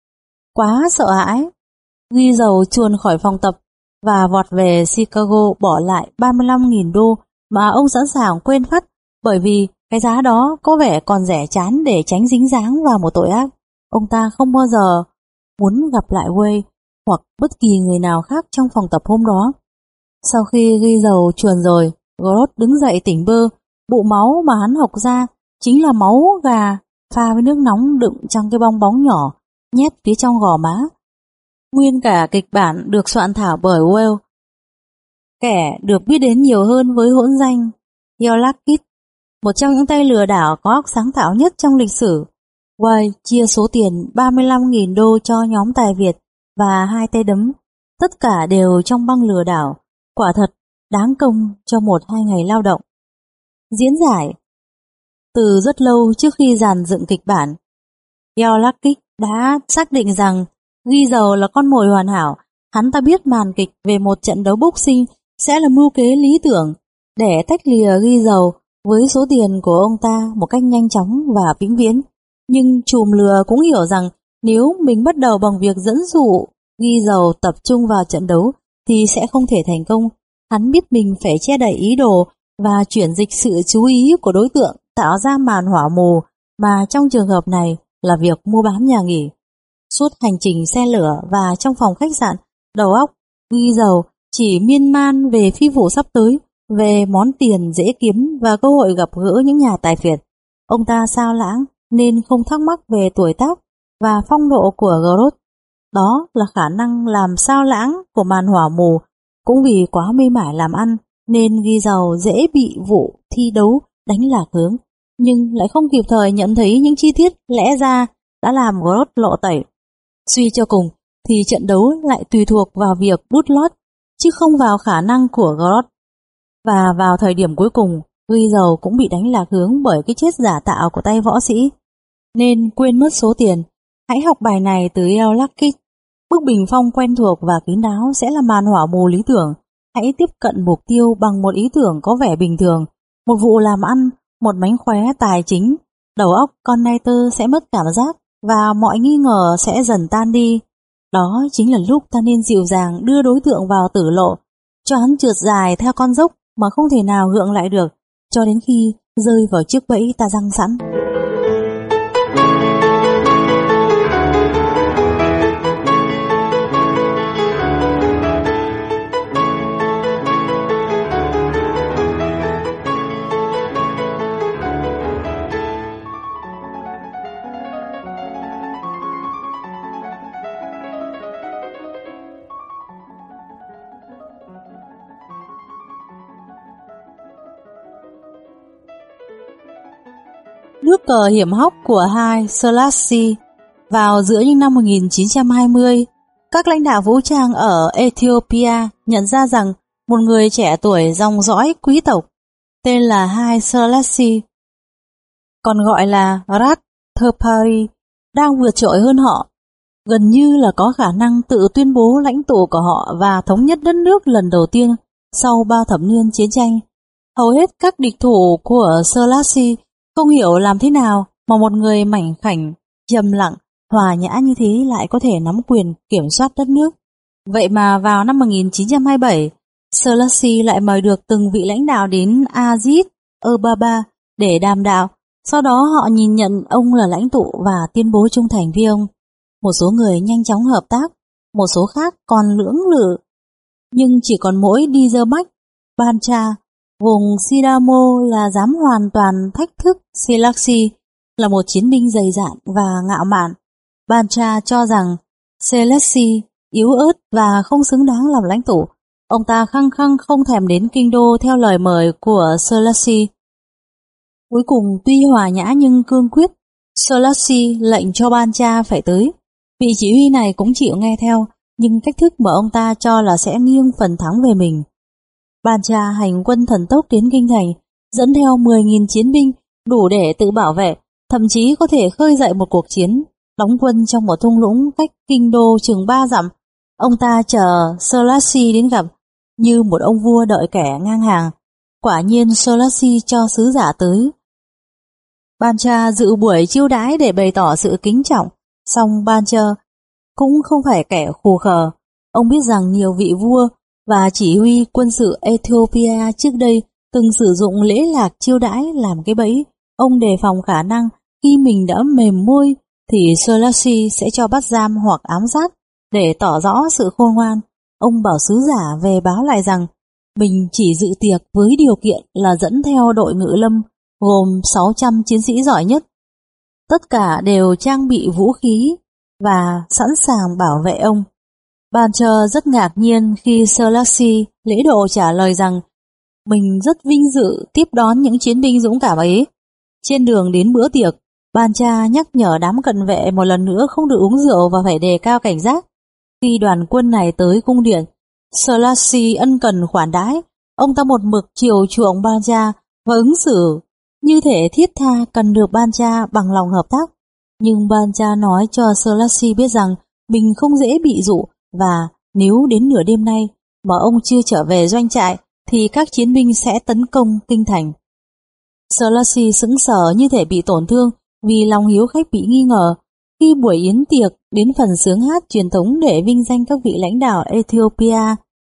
Quá sợ hãi, ghi dầu chuồn khỏi phòng tập và vọt về Chicago, bỏ lại ba mươi lăm nghìn đô mà ông sẵn sàng quên phắt, bởi vì cái giá đó có vẻ còn rẻ chán để tránh dính dáng vào một tội ác. Ông ta không bao giờ muốn gặp lại Way hoặc bất kỳ người nào khác trong phòng tập hôm đó. Sau khi ghi dầu chuồn rồi, Groth đứng dậy tỉnh bơ. Bụ máu mà hắn hộc ra chính là máu gà pha với nước nóng đựng trong cái bong bóng nhỏ nhét phía trong gò má. Nguyên cả kịch bản được soạn thảo bởi Well, kẻ được biết đến nhiều hơn với hỗn danh Yolakit, một trong những tay lừa đảo có óc sáng tạo nhất trong lịch sử. Way chia số tiền ba mươi lăm nghìn đô cho nhóm tài Việt và hai tay đấm, tất cả đều trong băng lừa đảo. Quả thật đáng công cho một hai ngày lao động. Diễn giải. Từ rất lâu trước khi dàn dựng kịch bản, Yolakit đã xác định rằng ghi dầu là con mồi hoàn hảo. Hắn ta biết màn kịch về một trận đấu boxing sẽ là mưu kế lý tưởng để tách lìa ghi dầu với số tiền của ông ta một cách nhanh chóng và vĩnh viễn. Nhưng trùm lừa cũng hiểu rằng nếu mình bắt đầu bằng việc dẫn dụ ghi dầu tập trung vào trận đấu thì sẽ không thể thành công. Hắn biết mình phải che đậy ý đồ và chuyển dịch sự chú ý của đối tượng, tạo ra màn hỏa mù, mà trong trường hợp này là việc mua bán nhà nghỉ. Suốt hành trình xe lửa và trong phòng khách sạn, đầu óc ghi dầu chỉ miên man về phi vụ sắp tới, về món tiền dễ kiếm và cơ hội gặp gỡ những nhà tài phiệt. Ông ta sao lãng nên không thắc mắc về tuổi tác và phong độ của Groth. Đó là khả năng làm sao lãng của màn hỏa mù. Cũng vì quá mê mải làm ăn nên ghi dầu dễ bị vụ thi đấu đánh lạc hướng, nhưng lại không kịp thời nhận thấy những chi tiết lẽ ra đã làm Groth lộ tẩy. Suy cho cùng thì trận đấu lại tùy thuộc vào việc đút lót, chứ không vào khả năng của Groth. Và vào thời điểm cuối cùng, ghi dầu cũng bị đánh lạc hướng bởi cái chết giả tạo của tay võ sĩ. Nên quên mất số tiền. Hãy học bài này từ El Lakic. Bức bình phong quen thuộc và kín đáo sẽ là màn hỏa mù lý tưởng. Hãy tiếp cận mục tiêu bằng một ý tưởng có vẻ bình thường, một vụ làm ăn, một mánh khóe tài chính. Đầu óc con Niter sẽ mất cảm giác và mọi nghi ngờ sẽ dần tan đi. Đó chính là lúc ta nên dịu dàng đưa đối tượng vào tử lộ, cho hắn trượt dài theo con dốc mà không thể nào gượng lại được, cho đến khi rơi vào chiếc bẫy ta giăng sẵn. Nước cờ hiểm hóc của hai Selassie. Vào giữa những năm một nghìn chín trăm hai mươi, các lãnh đạo vũ trang ở Ethiopia nhận ra rằng một người trẻ tuổi dòng dõi quý tộc tên là hai Selassie, còn gọi là Rat Thepari, đang vượt trội hơn họ, gần như là có khả năng tự tuyên bố lãnh tụ của họ và thống nhất đất nước lần đầu tiên sau bao thập niên chiến tranh. Hầu hết các địch thủ của Selassie không hiểu làm thế nào mà một người mảnh khảnh, trầm lặng, hòa nhã như thế lại có thể nắm quyền kiểm soát đất nước. Vậy mà vào năm một nghìn chín trăm hai mươi bảy, Selassie lại mời được từng vị lãnh đạo đến Addis Ababa để đàm đạo. Sau đó họ nhìn nhận ông là lãnh tụ và tuyên bố trung thành với ông. Một số người nhanh chóng hợp tác, một số khác còn lưỡng lự. Nhưng chỉ còn mỗi Dizermach Bancha, vùng Sidamo là dám hoàn toàn thách thức Selassie, là một chiến binh dày dạn và ngạo mạn. Bancha cho rằng Selassie yếu ớt và không xứng đáng làm lãnh tụ. Ông ta khăng khăng không thèm đến kinh đô theo lời mời của Selassie. Cuối cùng tuy hòa nhã nhưng cương quyết, Selassie lệnh cho Bancha phải tới. Vị chỉ huy này cũng chịu nghe theo, nhưng cách thức mà ông ta cho là sẽ nghiêng phần thắng về mình. Bancha hành quân thần tốc đến kinh thành, dẫn theo mười nghìn chiến binh đủ để tự bảo vệ, thậm chí có thể khơi dậy một cuộc chiến. Đóng quân trong một thung lũng cách kinh đô chừng ba dặm. Ông ta chờ Selassie đến gặp, như một ông vua đợi kẻ ngang hàng. Quả nhiên Selassie cho sứ giả tới. Bancha dự buổi chiêu đãi để bày tỏ sự kính trọng, song Bancha cũng không phải kẻ khù khờ. Ông biết rằng nhiều vị vua và chỉ huy quân sự Ethiopia trước đây từng sử dụng lễ lạc chiêu đãi làm cái bẫy. Ông đề phòng khả năng khi mình đã mềm môi thì Selassie sẽ cho bắt giam hoặc ám sát. Để tỏ rõ sự khôn ngoan, ông bảo sứ giả về báo lại rằng mình chỉ dự tiệc với điều kiện là dẫn theo đội ngự lâm gồm sáu trăm chiến sĩ giỏi nhất. Tất cả đều trang bị vũ khí và sẵn sàng bảo vệ ông. Bancha rất ngạc nhiên khi Selassie lễ độ trả lời rằng mình rất vinh dự tiếp đón những chiến binh dũng cảm ấy. Trên đường đến bữa tiệc, Bancha nhắc nhở đám cận vệ một lần nữa không được uống rượu và phải đề cao cảnh giác. Khi đoàn quân này tới cung điện, Selassie ân cần khoản đãi. Ông ta một mực chiều chuộng Bancha và ứng xử như thể thiết tha cần được Bancha bằng lòng hợp tác. Nhưng Bancha nói cho Selassie biết rằng mình không dễ bị dụ, và nếu đến nửa đêm nay mà ông chưa trở về doanh trại thì các chiến binh sẽ tấn công kinh thành. Selassie sững sờ như thể bị tổn thương vì lòng hiếu khách bị nghi ngờ. Khi buổi yến tiệc đến phần sướng hát truyền thống để vinh danh các vị lãnh đạo Ethiopia,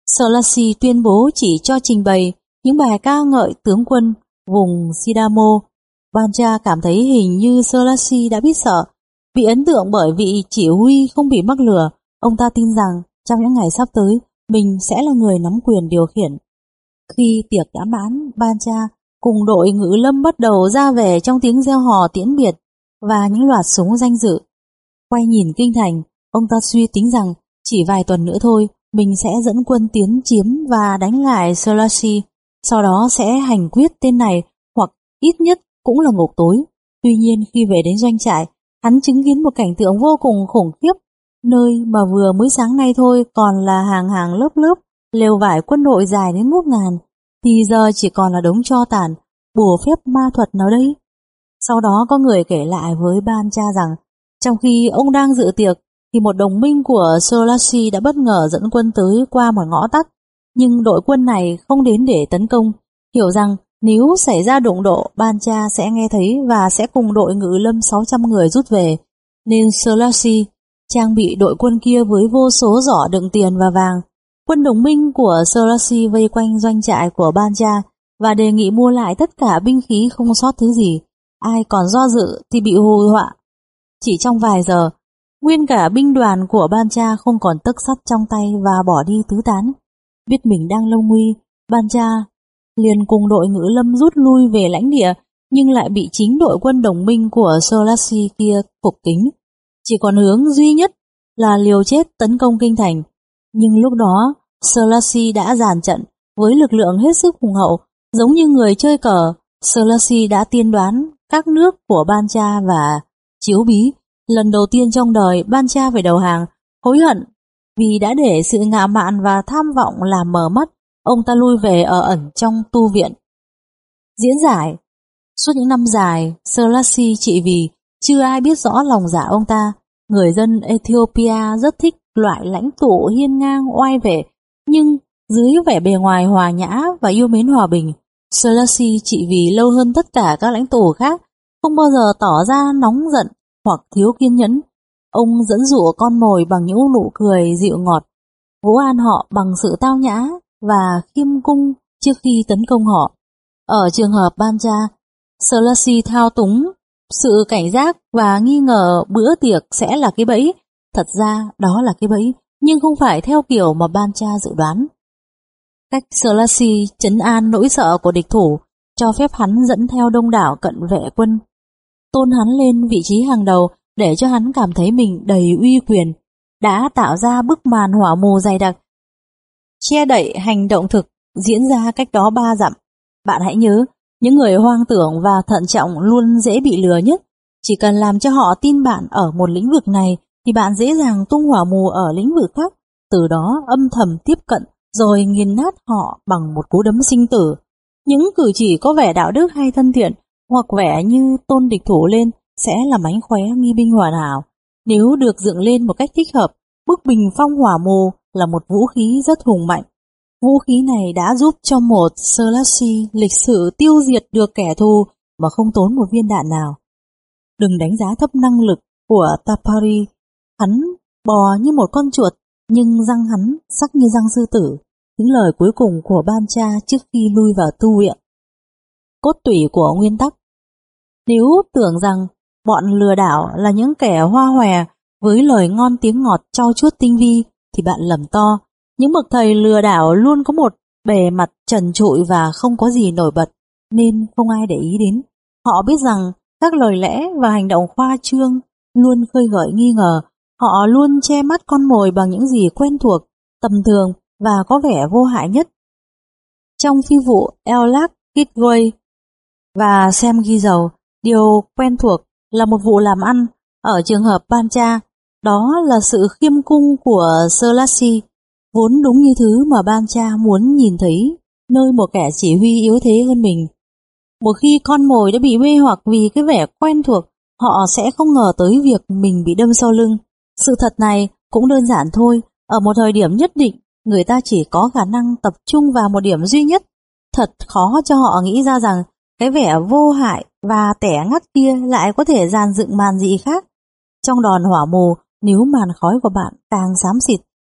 Selassie tuyên bố chỉ cho trình bày những bài ca ngợi tướng quân vùng Sidamo. Bancha cảm thấy hình như Selassie đã biết sợ, bị ấn tượng bởi vị chỉ huy không bị mắc lừa. Ông ta tin rằng trong những ngày sắp tới mình sẽ là người nắm quyền điều khiển. Khi tiệc đã mãn, Bancha cùng đội ngự lâm bắt đầu ra về trong tiếng reo hò tiễn biệt và những loạt súng danh dự. Quay nhìn kinh thành, ông ta suy tính rằng chỉ vài tuần nữa thôi mình sẽ dẫn quân tiến chiếm và đánh lại Selassie, sau đó sẽ hành quyết tên này, hoặc ít nhất cũng là ngục tối. Tuy nhiên khi về đến doanh trại, hắn chứng kiến một cảnh tượng vô cùng khủng khiếp. Nơi mà vừa mới sáng nay thôi còn là hàng hàng lớp lớp lều vải quân đội dài đến ngút ngàn, thì giờ chỉ còn là đống tro tàn, bùa phép ma thuật nào đây? Sau đó có người kể lại với Bancha rằng trong khi ông đang dự tiệc thì một đồng minh của Selassie đã bất ngờ dẫn quân tới qua một ngõ tắt, nhưng đội quân này không đến để tấn công, hiểu rằng nếu xảy ra đụng độ, Bancha sẽ nghe thấy và sẽ cùng đội ngự lâm sáu trăm người rút về, nên Selassie trang bị đội quân kia với vô số giỏ đựng tiền và vàng. Quân đồng minh của Selassie vây quanh doanh trại của Bancha và đề nghị mua lại tất cả binh khí không sót thứ gì. Ai còn do dự thì bị hù dọa. Chỉ trong vài giờ, nguyên cả binh đoàn của Bancha không còn tấc sắt trong tay và bỏ đi tứ tán. Biết mình đang lâm nguy, Bancha liền cùng đội ngự lâm rút lui về lãnh địa, nhưng lại bị chính đội quân đồng minh của Selassie kia phục kính. Chỉ còn hướng duy nhất là liều chết tấn công kinh thành. Nhưng lúc đó Selassie đã dàn trận với lực lượng hết sức hùng hậu, giống như người chơi cờ. Selassie đã tiên đoán các nước của Bancha và chiếu bí. Lần đầu tiên trong đời Bancha phải đầu hàng, hối hận vì đã để sự ngạo mạn và tham vọng làm mờ mắt. Ông ta lui về ở ẩn trong tu viện. Diễn giải. Suốt những năm dài, Selassie trị vì chưa ai biết rõ lòng dạ ông ta. Người dân Ethiopia rất thích loại lãnh tụ hiên ngang oai vệ, nhưng dưới vẻ bề ngoài hòa nhã và yêu mến hòa bình, Selassie trị vì lâu hơn tất cả các lãnh tụ khác, không bao giờ tỏ ra nóng giận hoặc thiếu kiên nhẫn. Ông dẫn dụ con mồi bằng những nụ cười dịu ngọt, vỗ an họ bằng sự tao nhã và khiêm cung trước khi tấn công họ. Ở trường hợp Bancha, Selassie thao túng sự cảnh giác và nghi ngờ bữa tiệc sẽ là cái bẫy. Thật ra đó là cái bẫy, nhưng không phải theo kiểu mà Bancha dự đoán. Cách Selassie trấn an nỗi sợ của địch thủ, cho phép hắn dẫn theo đông đảo cận vệ quân, tôn hắn lên vị trí hàng đầu để cho hắn cảm thấy mình đầy uy quyền, đã tạo ra bức màn hỏa mù dày đặc, che đậy hành động thực diễn ra cách đó ba dặm. Bạn hãy nhớ, những người hoang tưởng và thận trọng luôn dễ bị lừa nhất. Chỉ cần làm cho họ tin bạn ở một lĩnh vực này thì bạn dễ dàng tung hỏa mù ở lĩnh vực khác, từ đó âm thầm tiếp cận rồi nghiền nát họ bằng một cú đấm sinh tử. Những cử chỉ có vẻ đạo đức hay thân thiện, hoặc vẻ như tôn địch thủ lên, sẽ là mánh khóe nghi binh hoàn hảo. Nếu được dựng lên một cách thích hợp, bức bình phong hỏa mù là một vũ khí rất hùng mạnh. Vũ khí này đã giúp cho một Selassie lịch sử tiêu diệt được kẻ thù mà không tốn một viên đạn nào. Đừng đánh giá thấp năng lực của Tapari. Hắn bò như một con chuột, nhưng răng hắn sắc như răng sư tử. Những lời cuối cùng của Bancha trước khi lui vào tu viện. Cốt tủy của nguyên tắc. Nếu tưởng rằng bọn lừa đảo là những kẻ hoa hòe với lời ngon tiếng ngọt trau chuốt tinh vi thì bạn lầm to. Những bậc thầy lừa đảo luôn có một bề mặt trần trụi và không có gì nổi bật, nên không ai để ý đến. Họ biết rằng các lời lẽ và hành động khoa trương luôn khơi gợi nghi ngờ. Họ luôn che mắt con mồi bằng những gì quen thuộc, tầm thường và có vẻ vô hại nhất. Trong phi vụ Elac Kitway và Xem Ghi Dầu, điều quen thuộc là một vụ làm ăn. Ở trường hợp Bancha, đó là sự khiêm cung của Selassie, vốn đúng như thứ mà Bancha muốn nhìn thấy nơi một kẻ chỉ huy yếu thế hơn mình. Một khi con mồi đã bị mê hoặc vì cái vẻ quen thuộc, họ sẽ không ngờ tới việc mình bị đâm sau lưng. Sự thật này cũng đơn giản thôi, ở một thời điểm nhất định, người ta chỉ có khả năng tập trung vào một điểm duy nhất. Thật khó cho họ nghĩ ra rằng cái vẻ vô hại và tẻ ngắt kia lại có thể dàn dựng màn gì khác. Trong đòn hỏa mù, nếu màn khói của bạn càng xám xịt,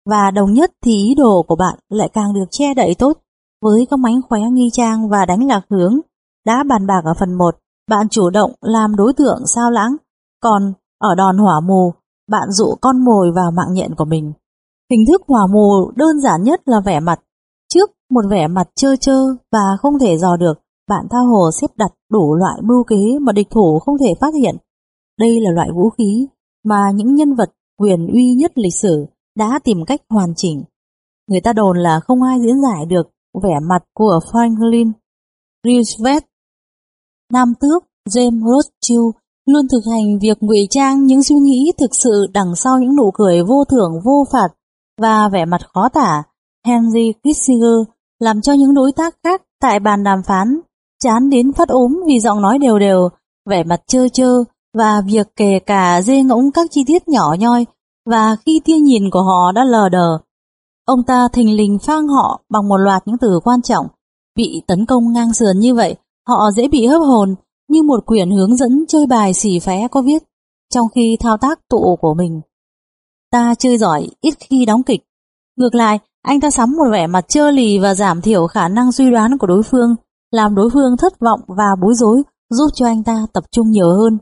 và đồng nhất thì ý đồ của bạn lại càng được che đậy tốt với các mánh khóe nghi trang và đánh lạc hướng. Đã bàn bạc ở phần một, bạn chủ động làm đối tượng sao lãng, còn ở đòn hỏa mù, bạn dụ con mồi vào mạng nhện của mình. Hình thức hỏa mù đơn giản nhất là vẻ mặt. Trước một vẻ mặt trơ trơ và không thể dò được, bạn tha hồ xếp đặt đủ loại mưu kế mà địch thủ không thể phát hiện. Đây là loại vũ khí mà những nhân vật quyền uy nhất lịch sử đã tìm cách hoàn chỉnh. Người ta đồn là không ai diễn giải được vẻ mặt của Franklin Roosevelt. Nam tước James Rothschild luôn thực hành việc ngụy trang những suy nghĩ thực sự đằng sau những nụ cười vô thưởng vô phạt và vẻ mặt khó tả. Henry Kissinger làm cho những đối tác khác tại bàn đàm phán chán đến phát ốm vì giọng nói đều đều, vẻ mặt trơ trơ và việc kể cả dê ngỗng các chi tiết nhỏ nhoi, và khi tia nhìn của họ đã lờ đờ. Ông ta thình lình phang họ bằng một loạt những từ quan trọng. Bị tấn công ngang sườn như vậy, họ dễ bị hấp hồn, như một quyển hướng dẫn chơi bài xì phé có viết trong khi thao tác tụ của mình. Ta chơi giỏi ít khi đóng kịch. Ngược lại, anh ta sắm một vẻ mặt trơ lì và giảm thiểu khả năng suy đoán của đối phương, làm đối phương thất vọng và bối rối, giúp cho anh ta tập trung nhiều hơn.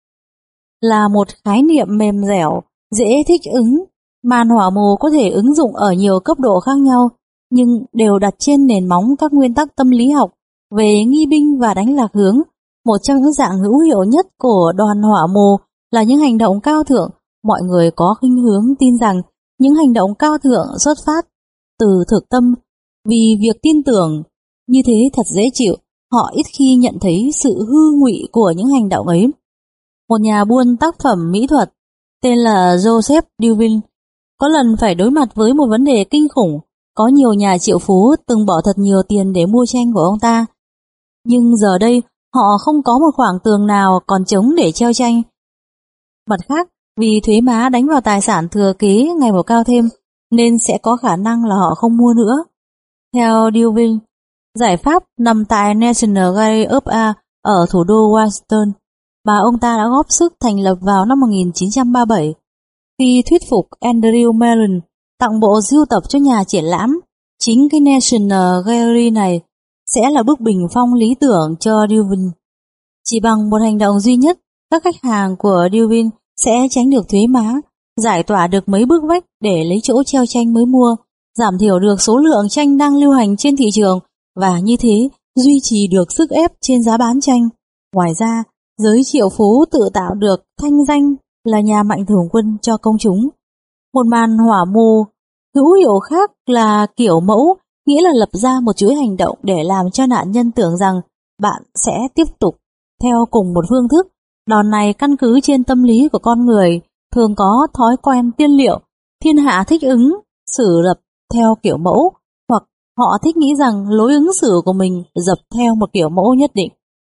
Là một khái niệm mềm dẻo, dễ thích ứng, màn hỏa mù có thể ứng dụng ở nhiều cấp độ khác nhau, nhưng đều đặt trên nền móng các nguyên tắc tâm lý học về nghi binh và đánh lạc hướng. Một trong những dạng hữu hiệu nhất của đòn hỏa mù là những hành động cao thượng. Mọi người có khuynh hướng tin rằng những hành động cao thượng xuất phát từ thực tâm, vì việc tin tưởng như thế thật dễ chịu, họ ít khi nhận thấy sự hư ngụy của những hành động ấy. Một nhà buôn tác phẩm mỹ thuật tên là Joseph Duvin có lần phải đối mặt với một vấn đề kinh khủng. Có nhiều nhà triệu phú từng bỏ thật nhiều tiền để mua tranh của ông ta, nhưng giờ đây họ không có một khoảng tường nào còn trống để treo tranh. Mặt khác, vì thuế má đánh vào tài sản thừa kế ngày một cao thêm, nên sẽ có khả năng là họ không mua nữa. Theo Duvin, giải pháp nằm tại National Gallery of Art ở thủ đô Washington, mà ông ta đã góp sức thành lập vào năm một nghìn chín trăm ba mươi bảy. Khi thuyết phục Andrew Mellon tặng bộ sưu tập cho nhà triển lãm, chính cái National Gallery này sẽ là bức bình phong lý tưởng cho Duvin. Chỉ bằng một hành động duy nhất, các khách hàng của Duvin sẽ tránh được thuế má, giải tỏa được mấy bức vách để lấy chỗ treo tranh mới mua, giảm thiểu được số lượng tranh đang lưu hành trên thị trường và như thế duy trì được sức ép trên giá bán tranh. Ngoài ra, giới triệu phú tự tạo được thanh danh là nhà mạnh thường quân cho công chúng. Một màn hỏa mù hữu hiệu khác là kiểu mẫu, nghĩa là lập ra một chuỗi hành động để làm cho nạn nhân tưởng rằng bạn sẽ tiếp tục theo cùng một phương thức. Đòn này căn cứ trên tâm lý của con người, thường có thói quen tiên liệu, thiên hạ thích ứng, xử lập theo kiểu mẫu, hoặc họ thích nghĩ rằng lối ứng xử của mình dập theo một kiểu mẫu nhất định.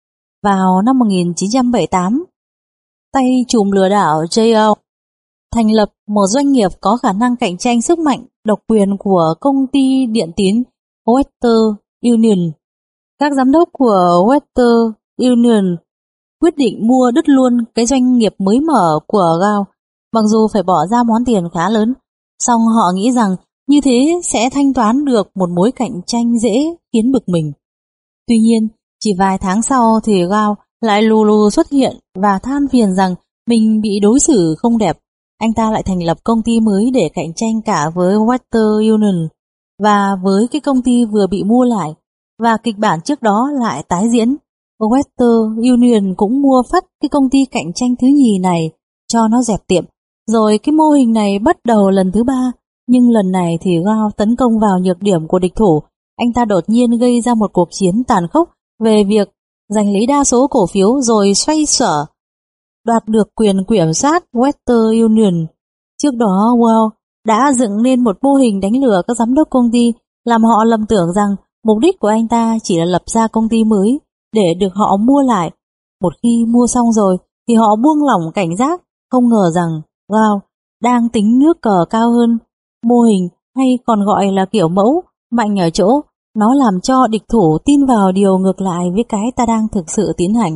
Vào năm một nghìn chín trăm bảy mươi tám, tay trùm lừa đảo J L thành lập một doanh nghiệp có khả năng cạnh tranh sức mạnh độc quyền của công ty điện tín Western Union. Các giám đốc của Western Union quyết định mua đứt luôn cái doanh nghiệp mới mở của Gao, mặc dù phải bỏ ra món tiền khá lớn, song họ nghĩ rằng như thế sẽ thanh toán được một mối cạnh tranh dễ khiến bực mình. Tuy nhiên, chỉ vài tháng sau thì Gao lại lù lù xuất hiện và than phiền rằng mình bị đối xử không đẹp. Anh ta lại thành lập công ty mới để cạnh tranh cả với Western Union và với cái công ty vừa bị mua lại, và kịch bản trước đó lại tái diễn. Western Union cũng mua phát cái công ty cạnh tranh thứ nhì này cho nó dẹp tiệm. Rồi cái mô hình này bắt đầu lần thứ ba, nhưng lần này thì Gao tấn công vào nhược điểm của địch thủ. Anh ta đột nhiên gây ra một cuộc chiến tàn khốc về việc giành lấy đa số cổ phiếu rồi xoay sở đoạt được quyền kiểm soát Western Union. Trước đó, Wall đã dựng nên một mô hình đánh lừa các giám đốc công ty, làm họ lầm tưởng rằng mục đích của anh ta chỉ là lập ra công ty mới để được họ mua lại. Một khi mua xong rồi thì họ buông lỏng cảnh giác, không ngờ rằng Wall đang tính nước cờ cao hơn. Mô hình, hay còn gọi là kiểu mẫu, mạnh ở chỗ nó làm cho địch thủ tin vào điều ngược lại với cái ta đang thực sự tiến hành.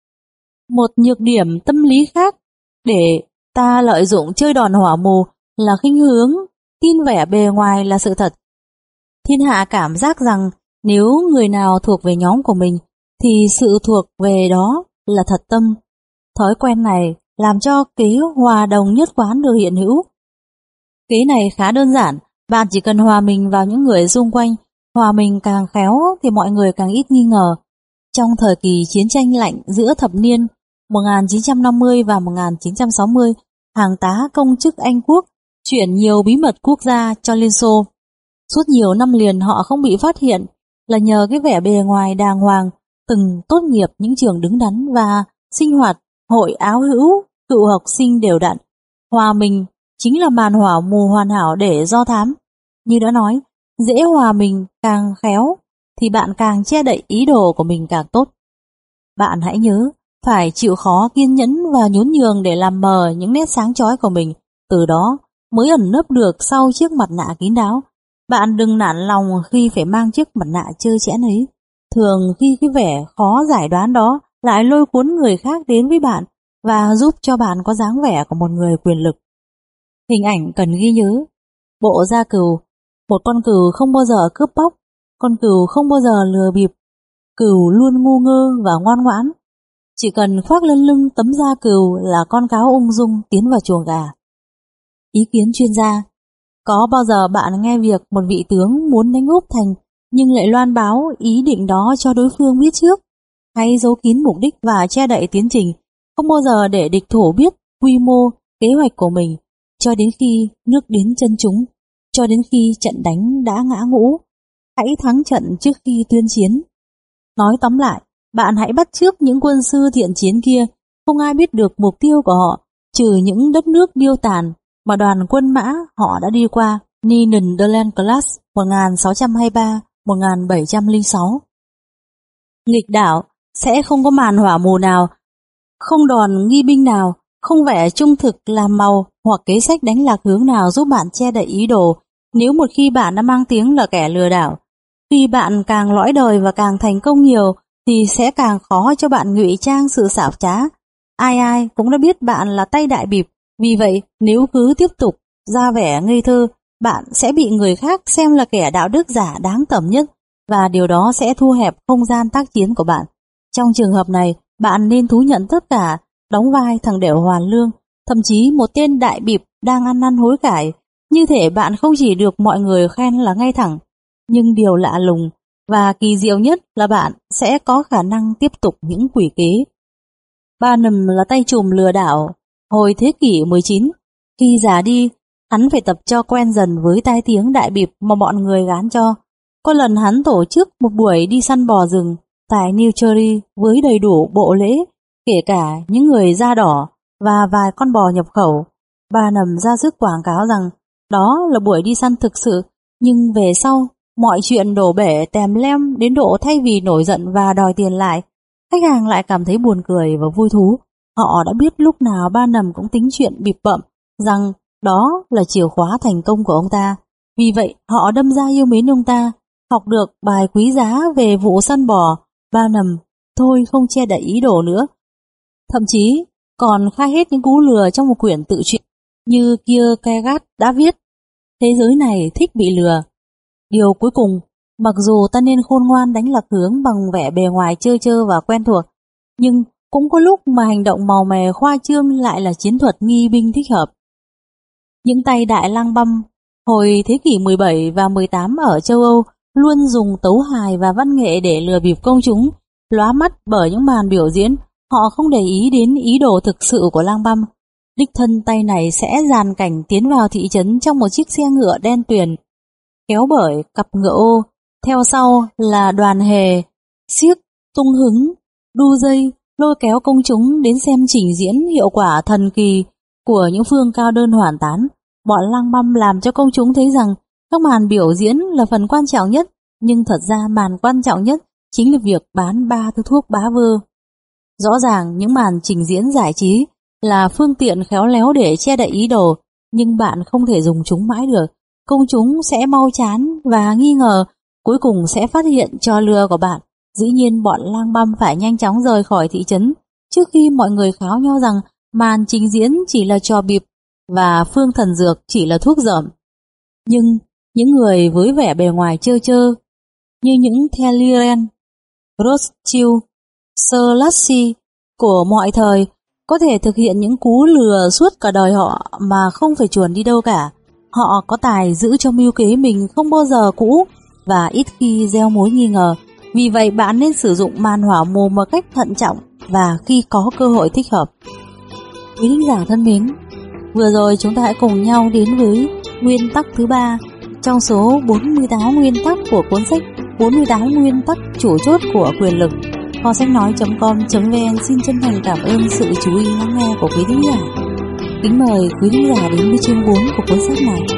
Một nhược điểm tâm lý khác để ta lợi dụng chơi đòn hỏa mù là khinh hướng tin vẻ bề ngoài là sự thật. Thiên hạ cảm giác rằng nếu người nào thuộc về nhóm của mình thì sự thuộc về đó là thật tâm. Thói quen này làm cho kế hòa đồng nhất quán được hiện hữu. Kế này khá đơn giản, bạn chỉ cần hòa mình vào những người xung quanh, hòa mình càng khéo thì mọi người càng ít nghi ngờ. Trong thời kỳ chiến tranh lạnh giữa thập niên một nghìn chín trăm năm mươi và một nghìn chín trăm sáu mươi, hàng tá công chức Anh quốc chuyển nhiều bí mật quốc gia cho Liên Xô. Suốt nhiều năm liền họ không bị phát hiện là nhờ cái vẻ bề ngoài đàng hoàng, từng tốt nghiệp những trường đứng đắn và sinh hoạt hội áo hữu, cựu học sinh đều đặn. Hòa mình chính là màn hỏa mù hoàn hảo để do thám. Như đã nói, dễ hòa mình càng khéo thì bạn càng che đậy ý đồ của mình càng tốt. Bạn hãy nhớ, phải chịu khó kiên nhẫn và nhún nhường để làm mờ những nét sáng chói của mình, từ đó mới ẩn nấp được sau chiếc mặt nạ kín đáo. Bạn đừng nản lòng khi phải mang chiếc mặt nạ trơ trẽn ấy. Thường khi cái vẻ khó giải đoán đó lại lôi cuốn người khác đến với bạn và giúp cho bạn có dáng vẻ của một người quyền lực. Hình ảnh cần ghi nhớ. Bộ da cừu. Một con cừu không bao giờ cướp bóc, con cừu không bao giờ lừa bịp, cừu luôn ngu ngơ và ngoan ngoãn. Chỉ cần khoác lên lưng tấm da cừu là con cáo ung dung tiến vào chuồng gà. Ý kiến chuyên gia. Có bao giờ bạn nghe việc một vị tướng muốn đánh úp thành nhưng lại loan báo ý định đó cho đối phương biết trước, hay giấu kín mục đích và che đậy tiến trình, không bao giờ để địch thủ biết quy mô, kế hoạch của mình, cho đến khi nước đến chân chúng, cho đến khi trận đánh đã ngã ngũ, hãy thắng trận trước khi tuyên chiến. Nói tóm lại, bạn hãy bắt chước những quân sư thiện chiến kia, không ai biết được mục tiêu của họ, trừ những đất nước điêu tàn mà đoàn quân mã họ đã đi qua. Niederlandklasse một nghìn sáu trăm hai mươi ba đến một nghìn bảy trăm lẻ sáu. Nghịch đảo sẽ không có màn hỏa mù nào, không đòn nghi binh nào, không vẻ trung thực làm màu hoặc kế sách đánh lạc hướng nào giúp bạn che đậy ý đồ nếu một khi bạn đã mang tiếng là kẻ lừa đảo. Khi bạn càng lõi đời và càng thành công nhiều thì sẽ càng khó cho bạn ngụy trang sự xảo trá. Ai ai cũng đã biết bạn là tay đại bịp, vì vậy nếu cứ tiếp tục ra vẻ ngây thơ, bạn sẽ bị người khác xem là kẻ đạo đức giả đáng tởm nhất, và điều đó sẽ thu hẹp không gian tác chiến của bạn. Trong trường hợp này, bạn nên thú nhận tất cả, đóng vai thằng đẻo hoàn lương, thậm chí một tên đại bịp đang ăn năn hối cải. Như thể bạn không chỉ được mọi người khen là ngay thẳng, nhưng điều lạ lùng và kỳ diệu nhất là bạn sẽ có khả năng tiếp tục những quỷ kế. Barnum là tay trùm lừa đảo hồi thế kỷ mười chín. Khi già đi, hắn phải tập cho quen dần với tai tiếng đại bịp mà bọn người gán cho. Có lần hắn tổ chức một buổi đi săn bò rừng tại New Jersey với đầy đủ bộ lễ, kể cả những người da đỏ và vài con bò nhập khẩu. Barnum ra sức quảng cáo rằng đó là buổi đi săn thực sự, nhưng về sau, mọi chuyện đổ bể tèm lem đến độ thay vì nổi giận và đòi tiền lại, khách hàng lại cảm thấy buồn cười và vui thú. Họ đã biết lúc nào Barnum cũng tính chuyện bịp bợm rằng đó là chìa khóa thành công của ông ta. Vì vậy, họ đâm ra yêu mến ông ta, học được bài quý giá về vụ săn bò. Barnum thôi không che đậy ý đồ nữa. Thậm chí còn khai hết những cú lừa trong một quyển tự truyện như Kierkegaard đã viết. Thế giới này thích bị lừa. Điều cuối cùng, mặc dù ta nên khôn ngoan đánh lạc hướng bằng vẻ bề ngoài trơ trơ và quen thuộc, nhưng cũng có lúc mà hành động màu mè khoa trương lại là chiến thuật nghi binh thích hợp. Những tay đại lang băm hồi thế kỷ mười bảy và mười tám ở châu Âu luôn dùng tấu hài và văn nghệ để lừa bịp công chúng, lóa mắt bởi những màn biểu diễn. Họ không để ý đến ý đồ thực sự của lang băm. Đích thân tay này sẽ dàn cảnh tiến vào thị trấn trong một chiếc xe ngựa đen tuyền, kéo bởi cặp ngựa ô, theo sau là đoàn hề, xiếc, tung hứng, đu dây, lôi kéo công chúng đến xem trình diễn hiệu quả thần kỳ của những phương cao đơn hoàn tán. Bọn lang băm làm cho công chúng thấy rằng các màn biểu diễn là phần quan trọng nhất, nhưng thật ra màn quan trọng nhất chính là việc bán ba thứ thuốc bá vơ. Rõ ràng những màn trình diễn giải trí là phương tiện khéo léo để che đậy ý đồ, nhưng bạn không thể dùng chúng mãi được. Công chúng sẽ mau chán và nghi ngờ, cuối cùng sẽ phát hiện trò lừa của bạn. Dĩ nhiên bọn lang băm phải nhanh chóng rời khỏi thị trấn trước khi mọi người kháo nhau rằng màn trình diễn chỉ là trò bịp và phương thần dược chỉ là thuốc dởm. Nhưng những người với vẻ bề ngoài trơ trơ như những Talleyrand, Rothschild, Sir của mọi thời có thể thực hiện những cú lừa suốt cả đời họ mà không phải chuồn đi đâu cả. Họ có tài giữ cho mưu kế mình không bao giờ cũ và ít khi gieo mối nghi ngờ. Vì vậy bạn nên sử dụng màn hỏa mồm một cách thận trọng và khi có cơ hội thích hợp. Quý thính giả thân mến, vừa rồi chúng ta hãy cùng nhau đến với nguyên tắc thứ ba trong số bốn mươi tám nguyên tắc của cuốn sách bốn mươi tám nguyên tắc chủ chốt của quyền lực. Kho sách nói chấm com chấm vn xin chân thành cảm ơn sự chú ý lắng nghe của quý thính giả. Kính mời quý thính giả đến với chương bốn của cuốn sách này.